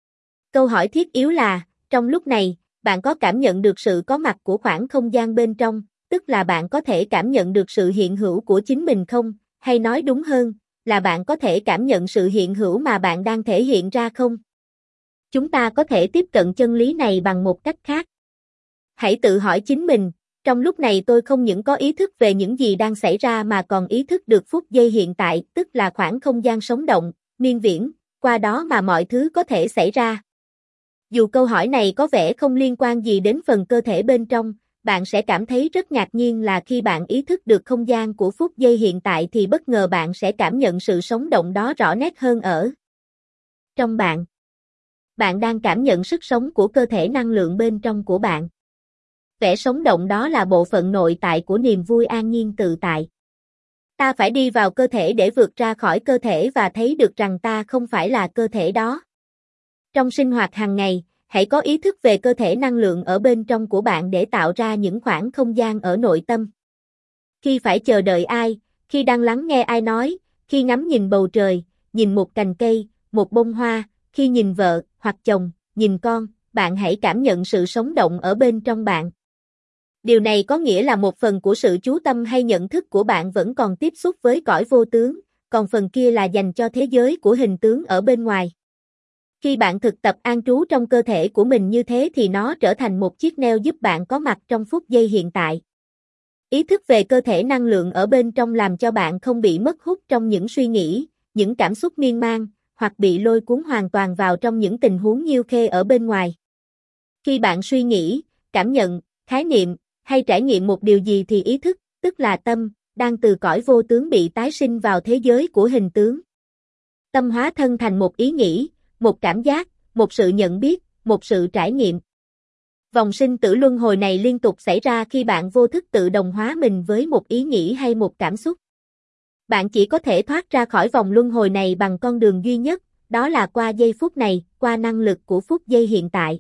[SPEAKER 1] Câu hỏi thiết yếu là, trong lúc này, bạn có cảm nhận được sự có mặt của khoảng không gian bên trong, tức là bạn có thể cảm nhận được sự hiện hữu của chính mình không, hay nói đúng hơn, là bạn có thể cảm nhận sự hiện hữu mà bạn đang thể hiện ra không? Chúng ta có thể tiếp cận chân lý này bằng một cách khác. Hãy tự hỏi chính mình, trong lúc này tôi không những có ý thức về những gì đang xảy ra mà còn ý thức được phút giây hiện tại, tức là khoảng không gian sống động, miên viễn, qua đó mà mọi thứ có thể xảy ra. Dù câu hỏi này có vẻ không liên quan gì đến phần cơ thể bên trong, bạn sẽ cảm thấy rất ngạc nhiên là khi bạn ý thức được không gian của phút giây hiện tại thì bất ngờ bạn sẽ cảm nhận sự sống động đó rõ nét hơn ở trong bạn. Bạn đang cảm nhận sức sống của cơ thể năng lượng bên trong của bạn. Vẻ sống động đó là bộ phận nội tại của niềm vui an nhiên tự tại. Ta phải đi vào cơ thể để vượt ra khỏi cơ thể và thấy được rằng ta không phải là cơ thể đó. Trong sinh hoạt hàng ngày, hãy có ý thức về cơ thể năng lượng ở bên trong của bạn để tạo ra những khoảng không gian ở nội tâm. Khi phải chờ đợi ai, Khi đang lắng nghe ai nói, khi ngắm nhìn bầu trời, nhìn một cành cây, một bông hoa, khi nhìn vợ, hoặc chồng, nhìn con, bạn hãy cảm nhận sự sống động ở bên trong bạn. Điều này có nghĩa là một phần của sự chú tâm hay nhận thức của bạn vẫn còn tiếp xúc với cõi vô tướng, còn phần kia là dành cho thế giới của hình tướng ở bên ngoài. Khi bạn thực tập an trú trong cơ thể của mình như thế thì nó trở thành một chiếc neo giúp bạn có mặt trong phút giây hiện tại. Ý thức về cơ thể năng lượng ở bên trong làm cho bạn không bị mất hút trong những suy nghĩ, những cảm xúc miên man, hoặc bị lôi cuốn hoàn toàn vào trong những tình huống nhiêu khê ở bên ngoài. Khi bạn suy nghĩ, cảm nhận, khái niệm, hay trải nghiệm một điều gì thì ý thức, tức là tâm, đang từ cõi vô tướng bị tái sinh vào thế giới của hình tướng. Tâm hóa thân thành một ý nghĩ, một cảm giác, một sự nhận biết, một sự trải nghiệm. Vòng sinh tử luân hồi này liên tục xảy ra khi bạn vô thức tự đồng hóa mình với một ý nghĩ hay một cảm xúc. Bạn chỉ có thể thoát ra khỏi vòng luân hồi này bằng con đường duy nhất, đó là qua giây phút này, qua năng lực của phút giây hiện tại.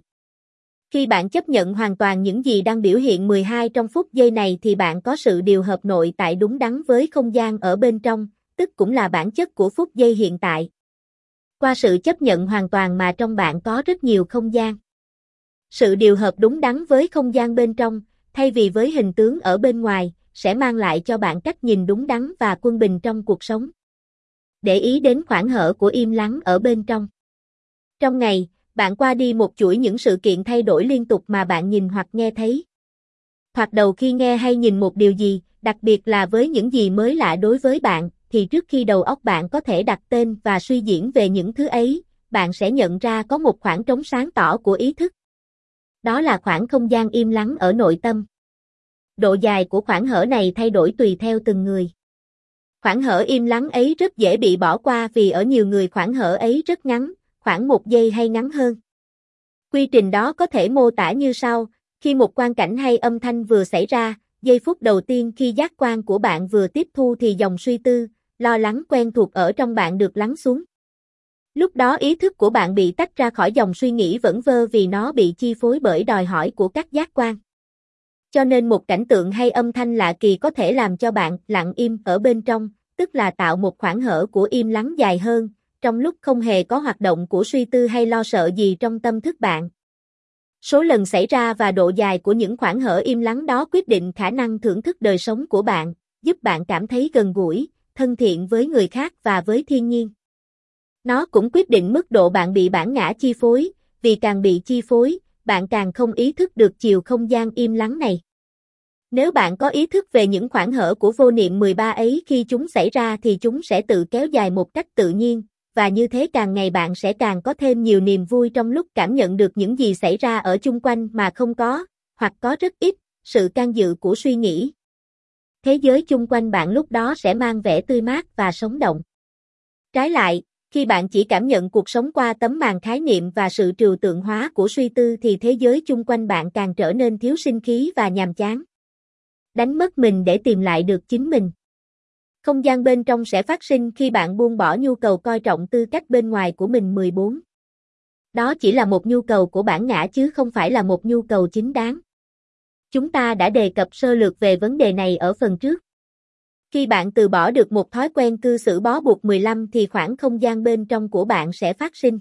[SPEAKER 1] Khi bạn chấp nhận hoàn toàn những gì đang biểu hiện mười hai trong phút giây này thì bạn có sự điều hợp nội tại đúng đắn với không gian ở bên trong, tức cũng là bản chất của phút giây hiện tại. Qua sự chấp nhận hoàn toàn mà trong bạn có rất nhiều không gian. Sự điều hợp đúng đắn với không gian bên trong, thay vì với hình tướng ở bên ngoài, sẽ mang lại cho bạn cách nhìn đúng đắn và quân bình trong cuộc sống. Để ý đến khoảng hở của im lắng ở bên trong. Trong ngày, bạn qua đi một chuỗi những sự kiện thay đổi liên tục mà bạn nhìn hoặc nghe thấy. Thoạt đầu khi nghe hay nhìn một điều gì, đặc biệt là với những gì mới lạ đối với bạn, thì trước khi đầu óc bạn có thể đặt tên và suy diễn về những thứ ấy, bạn sẽ nhận ra có một khoảng trống sáng tỏ của ý thức. Đó là khoảng không gian im lắng ở nội tâm. Độ dài của khoảng hở này thay đổi tùy theo từng người. Khoảng hở im lắng ấy rất dễ bị bỏ qua vì ở nhiều người khoảng hở ấy rất ngắn, khoảng một giây hay ngắn hơn. Quy trình đó có thể mô tả như sau: khi một quang cảnh hay âm thanh vừa xảy ra, giây phút đầu tiên khi giác quan của bạn vừa tiếp thu thì dòng suy tư, lo lắng quen thuộc ở trong bạn được lắng xuống. Lúc đó ý thức của bạn bị tách ra khỏi dòng suy nghĩ vẩn vơ vì nó bị chi phối bởi đòi hỏi của các giác quan. Cho nên một cảnh tượng hay âm thanh lạ kỳ có thể làm cho bạn lặng im ở bên trong, tức là tạo một khoảng hở của im lắng dài hơn, trong lúc không hề có hoạt động của suy tư hay lo sợ gì trong tâm thức bạn. Số lần xảy ra và độ dài của những khoảng hở im lắng đó quyết định khả năng thưởng thức đời sống của bạn, giúp bạn cảm thấy gần gũi, thân thiện với người khác và với thiên nhiên. Nó cũng quyết định mức độ bạn bị bản ngã chi phối, vì càng bị chi phối, bạn càng không ý thức được chiều không gian im lắng này. Nếu bạn có ý thức về những khoảng hở của vô niệm mười ba ấy khi chúng xảy ra thì chúng sẽ tự kéo dài một cách tự nhiên, và như thế càng ngày bạn sẽ càng có thêm nhiều niềm vui trong lúc cảm nhận được những gì xảy ra ở chung quanh mà không có, hoặc có rất ít, sự can dự của suy nghĩ. Thế giới chung quanh bạn lúc đó sẽ mang vẻ tươi mát và sống động. Trái lại, khi bạn chỉ cảm nhận cuộc sống qua tấm màn khái niệm và sự trừu tượng hóa của suy tư thì thế giới chung quanh bạn càng trở nên thiếu sinh khí và nhàm chán. Đánh mất mình để tìm lại được chính mình. Không gian bên trong sẽ phát sinh khi bạn buông bỏ nhu cầu coi trọng tư cách bên ngoài của mình mười bốn. Đó chỉ là một nhu cầu của bản ngã chứ không phải là một nhu cầu chính đáng. Chúng ta đã đề cập sơ lược về vấn đề này ở phần trước. Khi bạn từ bỏ được một thói quen cư xử bó buộc mười lăm thì khoảng không gian bên trong của bạn sẽ phát sinh.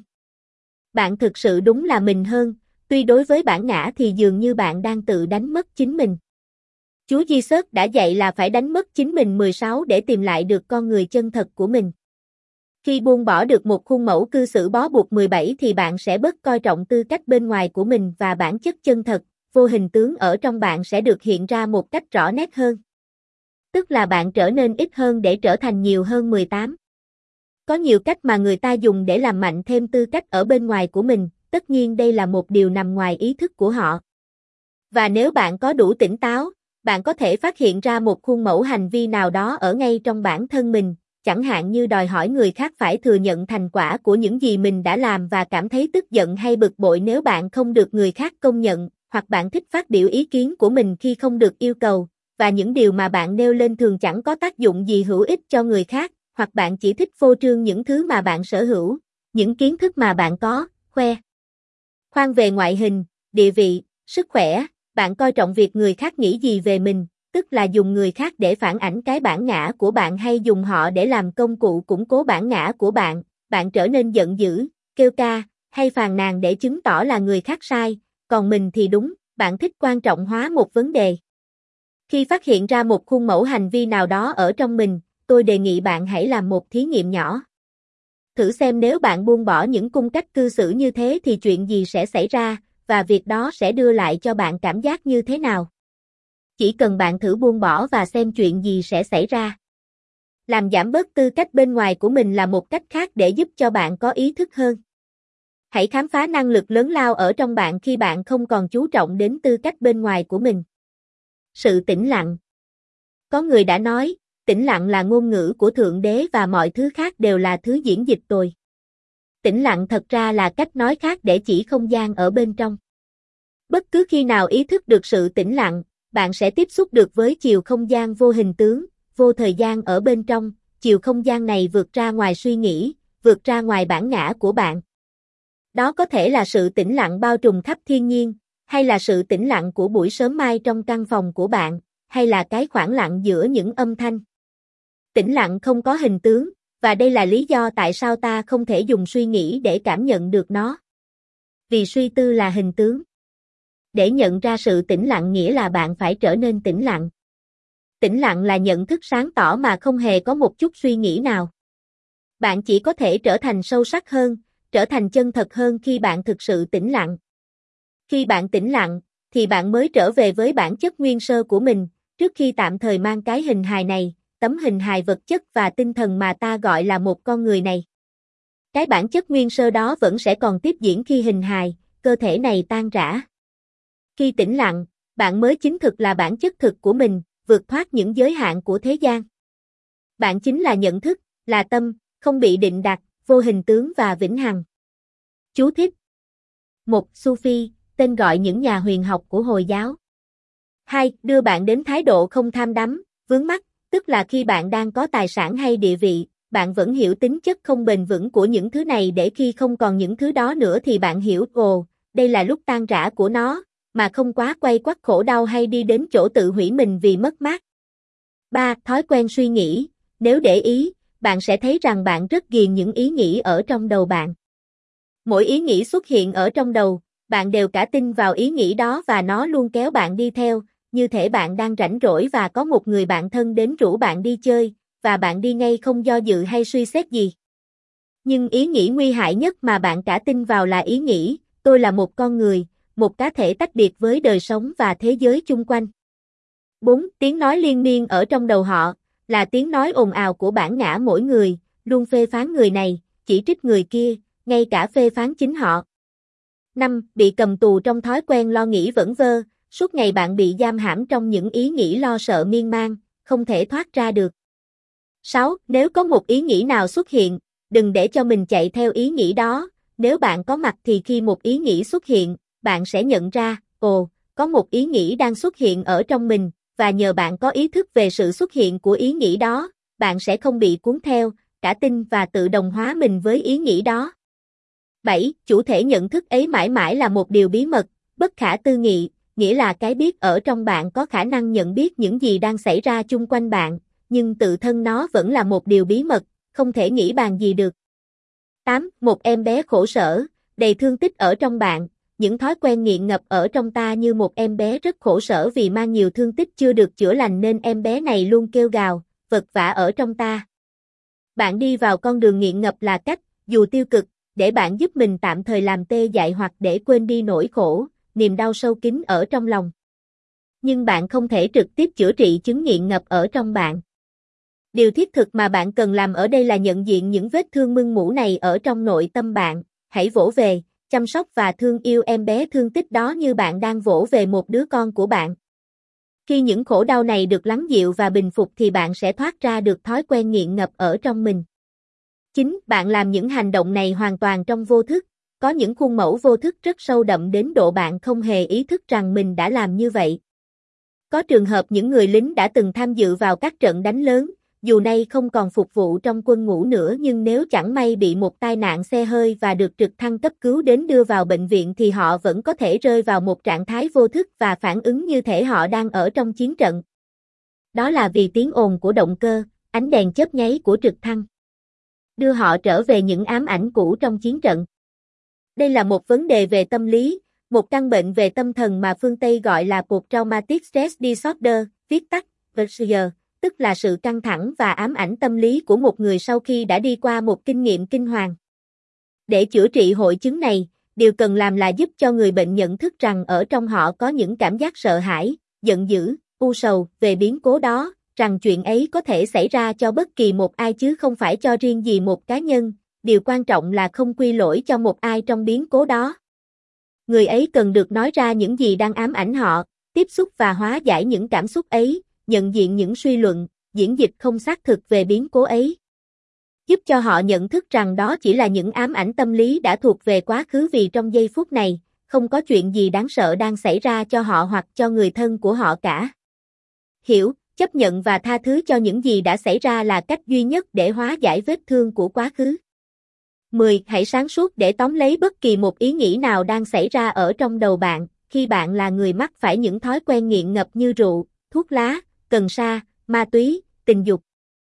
[SPEAKER 1] Bạn thực sự đúng là mình hơn, tuy đối với bản ngã thì dường như bạn đang tự đánh mất chính mình. Chúa Giêsu đã dạy là phải đánh mất chính mình mười sáu để tìm lại được con người chân thật của mình. Khi buông bỏ được một khuôn mẫu cư xử bó buộc mười bảy thì bạn sẽ bớt coi trọng tư cách bên ngoài của mình và bản chất chân thật, vô hình tướng ở trong bạn sẽ được hiện ra một cách rõ nét hơn. Tức là bạn trở nên ít hơn để trở thành nhiều hơn mười tám. Có nhiều cách mà người ta dùng để làm mạnh thêm tư cách ở bên ngoài của mình, tất nhiên đây là một điều nằm ngoài ý thức của họ. Và nếu bạn có đủ tỉnh táo, bạn có thể phát hiện ra một khuôn mẫu hành vi nào đó ở ngay trong bản thân mình, chẳng hạn như đòi hỏi người khác phải thừa nhận thành quả của những gì mình đã làm và cảm thấy tức giận hay bực bội nếu bạn không được người khác công nhận, hoặc bạn thích phát biểu ý kiến của mình khi không được yêu cầu, và những điều mà bạn nêu lên thường chẳng có tác dụng gì hữu ích cho người khác, hoặc bạn chỉ thích phô trương những thứ mà bạn sở hữu, những kiến thức mà bạn có, khoe khoang về ngoại hình, địa vị, sức khỏe, bạn coi trọng việc người khác nghĩ gì về mình, tức là dùng người khác để phản ảnh cái bản ngã của bạn hay dùng họ để làm công cụ củng cố bản ngã của bạn, bạn trở nên giận dữ, kêu ca, hay phàn nàn để chứng tỏ là người khác sai, còn mình thì đúng, bạn thích quan trọng hóa một vấn đề. Khi phát hiện ra một khuôn mẫu hành vi nào đó ở trong mình, tôi đề nghị bạn hãy làm một thí nghiệm nhỏ. Thử xem nếu bạn buông bỏ những cung cách cư xử như thế thì chuyện gì sẽ xảy ra, và việc đó sẽ đưa lại cho bạn cảm giác như thế nào. Chỉ cần bạn thử buông bỏ và xem chuyện gì sẽ xảy ra. Làm giảm bớt tư cách bên ngoài của mình là một cách khác để giúp cho bạn có ý thức hơn. Hãy khám phá năng lực lớn lao ở trong bạn khi bạn không còn chú trọng đến tư cách bên ngoài của mình. Sự tĩnh lặng. Có người đã nói, tĩnh lặng là ngôn ngữ của Thượng Đế và mọi thứ khác đều là thứ diễn dịch tồi. Tĩnh lặng thật ra là cách nói khác để chỉ không gian ở bên trong. Bất cứ khi nào ý thức được sự tĩnh lặng, bạn sẽ tiếp xúc được với chiều không gian vô hình tướng, vô thời gian ở bên trong, chiều không gian này vượt ra ngoài suy nghĩ, vượt ra ngoài bản ngã của bạn. Đó có thể là sự tĩnh lặng bao trùm khắp thiên nhiên, hay là sự tĩnh lặng của buổi sớm mai trong căn phòng của bạn, hay là cái khoảng lặng giữa những âm thanh. Tĩnh lặng không có hình tướng, và đây là lý do tại sao ta không thể dùng suy nghĩ để cảm nhận được nó. Vì suy tư là hình tướng. Để nhận ra sự tĩnh lặng nghĩa là bạn phải trở nên tĩnh lặng. Tĩnh lặng là nhận thức sáng tỏ mà không hề có một chút suy nghĩ nào. Bạn chỉ có thể trở thành sâu sắc hơn, trở thành chân thật hơn khi bạn thực sự tĩnh lặng. Khi bạn tĩnh lặng, thì bạn mới trở về với bản chất nguyên sơ của mình, trước khi tạm thời mang cái hình hài này, tấm hình hài vật chất và tinh thần mà ta gọi là một con người này. Cái bản chất nguyên sơ đó vẫn sẽ còn tiếp diễn khi hình hài, cơ thể này tan rã. Khi tĩnh lặng, bạn mới chính thực là bản chất thực của mình, vượt thoát những giới hạn của thế gian. Bạn chính là nhận thức, là tâm, không bị định đặt, vô hình tướng và vĩnh hằng. Chú thích. một. Sufi, tên gọi những nhà huyền học của Hồi giáo. hai. Đưa bạn đến thái độ không tham đắm, vướng mắc, tức là khi bạn đang có tài sản hay địa vị, bạn vẫn hiểu tính chất không bền vững của những thứ này để khi không còn những thứ đó nữa thì bạn hiểu, ồ, đây là lúc tan rã của nó, mà không quá quay quắt khổ đau hay đi đến chỗ tự hủy mình vì mất mát. ba. Thói quen suy nghĩ, nếu để ý, bạn sẽ thấy rằng bạn rất ghiền những ý nghĩ ở trong đầu bạn. Mỗi ý nghĩ xuất hiện ở trong đầu, bạn đều cả tin vào ý nghĩ đó và nó luôn kéo bạn đi theo, như thể bạn đang rảnh rỗi và có một người bạn thân đến rủ bạn đi chơi, và bạn đi ngay không do dự hay suy xét gì. Nhưng ý nghĩ nguy hại nhất mà bạn cả tin vào là ý nghĩ, tôi là một con người, một cá thể tách biệt với đời sống và thế giới chung quanh. bốn. Tiếng nói liên miên ở trong đầu họ, là tiếng nói ồn ào của bản ngã mỗi người, luôn phê phán người này, chỉ trích người kia, ngay cả phê phán chính họ. năm. Bị cầm tù trong thói quen lo nghĩ vẩn vơ, suốt ngày bạn bị giam hãm trong những ý nghĩ lo sợ miên man, không thể thoát ra được. sáu. Nếu có một ý nghĩ nào xuất hiện, đừng để cho mình chạy theo ý nghĩ đó, nếu bạn có mặt thì khi một ý nghĩ xuất hiện, bạn sẽ nhận ra, ồ, có một ý nghĩ đang xuất hiện ở trong mình, và nhờ bạn có ý thức về sự xuất hiện của ý nghĩ đó, bạn sẽ không bị cuốn theo, cả tin và tự đồng hóa mình với ý nghĩ đó. bảy. Chủ thể nhận thức ấy mãi mãi là một điều bí mật, bất khả tư nghị, nghĩa là cái biết ở trong bạn có khả năng nhận biết những gì đang xảy ra chung quanh bạn, nhưng tự thân nó vẫn là một điều bí mật, không thể nghĩ bàn gì được. tám. Một em bé khổ sở, đầy thương tích ở trong bạn, những thói quen nghiện ngập ở trong ta như một em bé rất khổ sở vì mang nhiều thương tích chưa được chữa lành nên em bé này luôn kêu gào, vật vã ở trong ta. Bạn đi vào con đường nghiện ngập là cách, dù tiêu cực, để bạn giúp mình tạm thời làm tê dại hoặc để quên đi nỗi khổ, niềm đau sâu kín ở trong lòng. Nhưng bạn không thể trực tiếp chữa trị chứng nghiện ngập ở trong bạn. Điều thiết thực mà bạn cần làm ở đây là nhận diện những vết thương mưng mủ này ở trong nội tâm bạn, hãy vỗ về, chăm sóc và thương yêu em bé thương tích đó như bạn đang vỗ về một đứa con của bạn. Khi những khổ đau này được lắng dịu và bình phục thì bạn sẽ thoát ra được thói quen nghiện ngập ở trong mình. chín. Bạn làm những hành động này hoàn toàn trong vô thức, có những khuôn mẫu vô thức rất sâu đậm đến độ bạn không hề ý thức rằng mình đã làm như vậy. Có trường hợp những người lính đã từng tham dự vào các trận đánh lớn, dù nay không còn phục vụ trong quân ngũ nữa nhưng nếu chẳng may bị một tai nạn xe hơi và được trực thăng cấp cứu đến đưa vào bệnh viện thì họ vẫn có thể rơi vào một trạng thái vô thức và phản ứng như thể họ đang ở trong chiến trận. Đó là vì tiếng ồn của động cơ, ánh đèn chớp nháy của trực thăng. Đưa họ trở về những ám ảnh cũ trong chiến trận. Đây là một vấn đề về tâm lý, một căn bệnh về tâm thần mà phương Tây gọi là Post-Traumatic Stress Disorder, viết tắt, pê tê ét đê, tức là sự căng thẳng và ám ảnh tâm lý của một người sau khi đã đi qua một kinh nghiệm kinh hoàng. Để chữa trị hội chứng này, điều cần làm là giúp cho người bệnh nhận thức rằng ở trong họ có những cảm giác sợ hãi, giận dữ, u sầu về biến cố đó, rằng chuyện ấy có thể xảy ra cho bất kỳ một ai chứ không phải cho riêng gì một cá nhân, điều quan trọng là không quy lỗi cho một ai trong biến cố đó. Người ấy cần được nói ra những gì đang ám ảnh họ, tiếp xúc và hóa giải những cảm xúc ấy, nhận diện những suy luận, diễn dịch không xác thực về biến cố ấy. Giúp cho họ nhận thức rằng đó chỉ là những ám ảnh tâm lý đã thuộc về quá khứ vì trong giây phút này, không có chuyện gì đáng sợ đang xảy ra cho họ hoặc cho người thân của họ cả. Hiểu, chấp nhận và tha thứ cho những gì đã xảy ra là cách duy nhất để hóa giải vết thương của quá khứ. mười. Hãy sáng suốt để tóm lấy bất kỳ một ý nghĩ nào đang xảy ra ở trong đầu bạn, khi bạn là người mắc phải những thói quen nghiện ngập như rượu, thuốc lá, cần sa, ma túy, tình dục.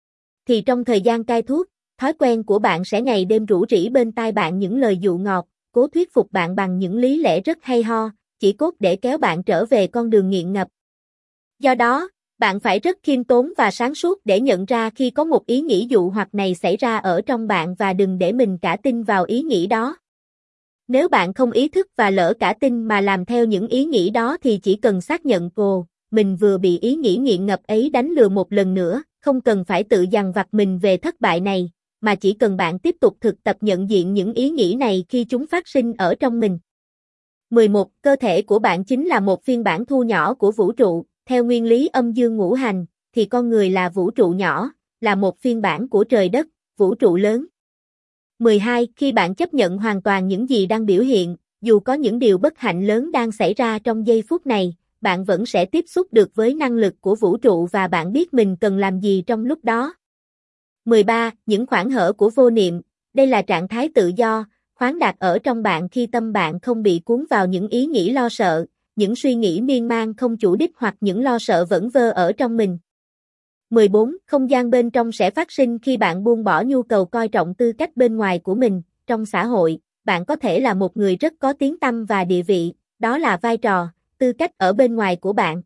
[SPEAKER 1] Thì trong thời gian cai thuốc, thói quen của bạn sẽ ngày đêm rủ rỉ bên tai bạn những lời dụ ngọt, cố thuyết phục bạn bằng những lý lẽ rất hay ho, chỉ cốt để kéo bạn trở về con đường nghiện ngập. Do đó, bạn phải rất khiêm tốn và sáng suốt để nhận ra khi có một ý nghĩ dụ hoặc này xảy ra ở trong bạn và đừng để mình cả tin vào ý nghĩ đó. Nếu bạn không ý thức và lỡ cả tin mà làm theo những ý nghĩ đó thì chỉ cần xác nhận ồ, mình vừa bị ý nghĩ nghiện ngập ấy đánh lừa một lần nữa, không cần phải tự dằn vặt mình về thất bại này, mà chỉ cần bạn tiếp tục thực tập nhận diện những ý nghĩ này khi chúng phát sinh ở trong mình. mười một. Cơ thể của bạn chính là một phiên bản thu nhỏ của vũ trụ. Theo nguyên lý âm dương ngũ hành, thì con người là vũ trụ nhỏ, là một phiên bản của trời đất, vũ trụ lớn. mười hai. Khi bạn chấp nhận hoàn toàn những gì đang biểu hiện, dù có những điều bất hạnh lớn đang xảy ra trong giây phút này, bạn vẫn sẽ tiếp xúc được với năng lực của vũ trụ và bạn biết mình cần làm gì trong lúc đó. mười ba. Những khoảng hở của vô niệm, đây là trạng thái tự do, khoáng đạt ở trong bạn khi tâm bạn không bị cuốn vào những ý nghĩ lo sợ, những suy nghĩ miên man không chủ đích hoặc những lo sợ vẩn vơ ở trong mình. mười bốn. Không gian bên trong sẽ phát sinh khi bạn buông bỏ nhu cầu coi trọng tư cách bên ngoài của mình. Trong xã hội, bạn có thể là một người rất có tiếng tăm và địa vị, đó là vai trò, tư cách ở bên ngoài của bạn.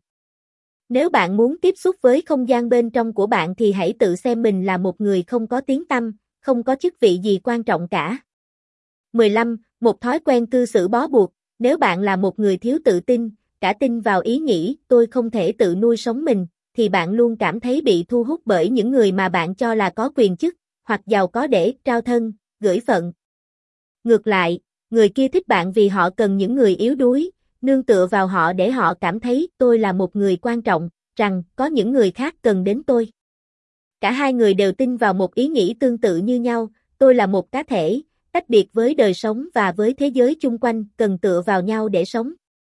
[SPEAKER 1] Nếu bạn muốn tiếp xúc với không gian bên trong của bạn thì hãy tự xem mình là một người không có tiếng tăm, không có chức vị gì quan trọng cả. mười lăm. Một thói quen cư xử bó buộc. Nếu bạn là một người thiếu tự tin, cả tin vào ý nghĩ tôi không thể tự nuôi sống mình, thì bạn luôn cảm thấy bị thu hút bởi những người mà bạn cho là có quyền chức, hoặc giàu có để trao thân, gửi phận. Ngược lại, người kia thích bạn vì họ cần những người yếu đuối, nương tựa vào họ để họ cảm thấy tôi là một người quan trọng, rằng có những người khác cần đến tôi. Cả hai người đều tin vào một ý nghĩ tương tự như nhau, tôi là một cá thể, tách biệt với đời sống và với thế giới chung quanh, cần tựa vào nhau để sống.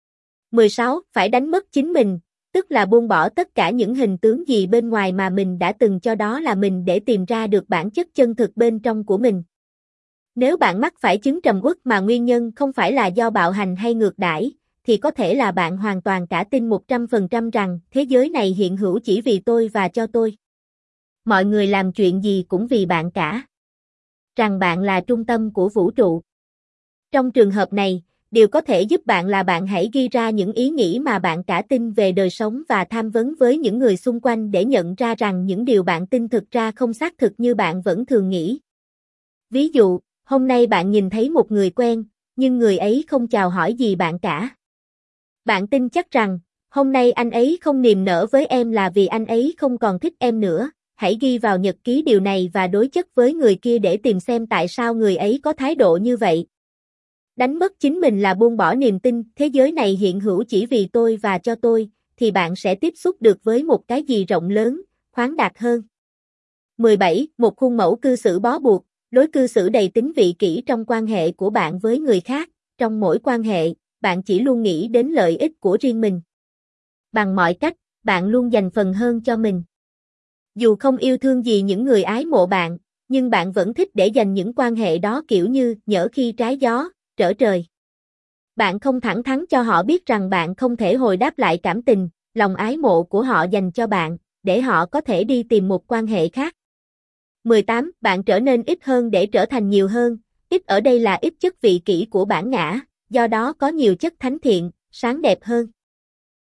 [SPEAKER 1] mười sáu. Phải đánh mất chính mình, tức là buông bỏ tất cả những hình tướng gì bên ngoài mà mình đã từng cho đó là mình để tìm ra được bản chất chân thực bên trong của mình. Nếu bạn mắc phải chứng trầm uất mà nguyên nhân không phải là do bạo hành hay ngược đãi, thì có thể là bạn hoàn toàn cả tin một trăm phần trăm rằng thế giới này hiện hữu chỉ vì tôi và cho tôi. Mọi người làm chuyện gì cũng vì bạn cả. Rằng bạn là trung tâm của vũ trụ. Trong trường hợp này, điều có thể giúp bạn là bạn hãy ghi ra những ý nghĩ mà bạn cả tin về đời sống và tham vấn với những người xung quanh để nhận ra rằng những điều bạn tin thực ra không xác thực như bạn vẫn thường nghĩ. Ví dụ, hôm nay bạn nhìn thấy một người quen, nhưng người ấy không chào hỏi gì bạn cả. Bạn tin chắc rằng, hôm nay anh ấy không niềm nở với em là vì anh ấy không còn thích em nữa. Hãy ghi vào nhật ký điều này và đối chất với người kia để tìm xem tại sao người ấy có thái độ như vậy. Đánh mất chính mình là buông bỏ niềm tin, thế giới này hiện hữu chỉ vì tôi và cho tôi, thì bạn sẽ tiếp xúc được với một cái gì rộng lớn, khoáng đạt hơn. mười bảy. Một khuôn mẫu cư xử bó buộc, lối cư xử đầy tính vị kỷ trong quan hệ của bạn với người khác. Trong mỗi quan hệ, bạn chỉ luôn nghĩ đến lợi ích của riêng mình. Bằng mọi cách, bạn luôn dành phần hơn cho mình. Dù không yêu thương gì những người ái mộ bạn, nhưng bạn vẫn thích để dành những quan hệ đó kiểu như nhỡ khi trái gió, trở trời. Bạn không thẳng thắn cho họ biết rằng bạn không thể hồi đáp lại cảm tình, lòng ái mộ của họ dành cho bạn, để họ có thể đi tìm một quan hệ khác. mười tám. Bạn trở nên ít hơn để trở thành nhiều hơn. Ít ở đây là ít chất vị kỷ của bản ngã, do đó có nhiều chất thánh thiện, sáng đẹp hơn.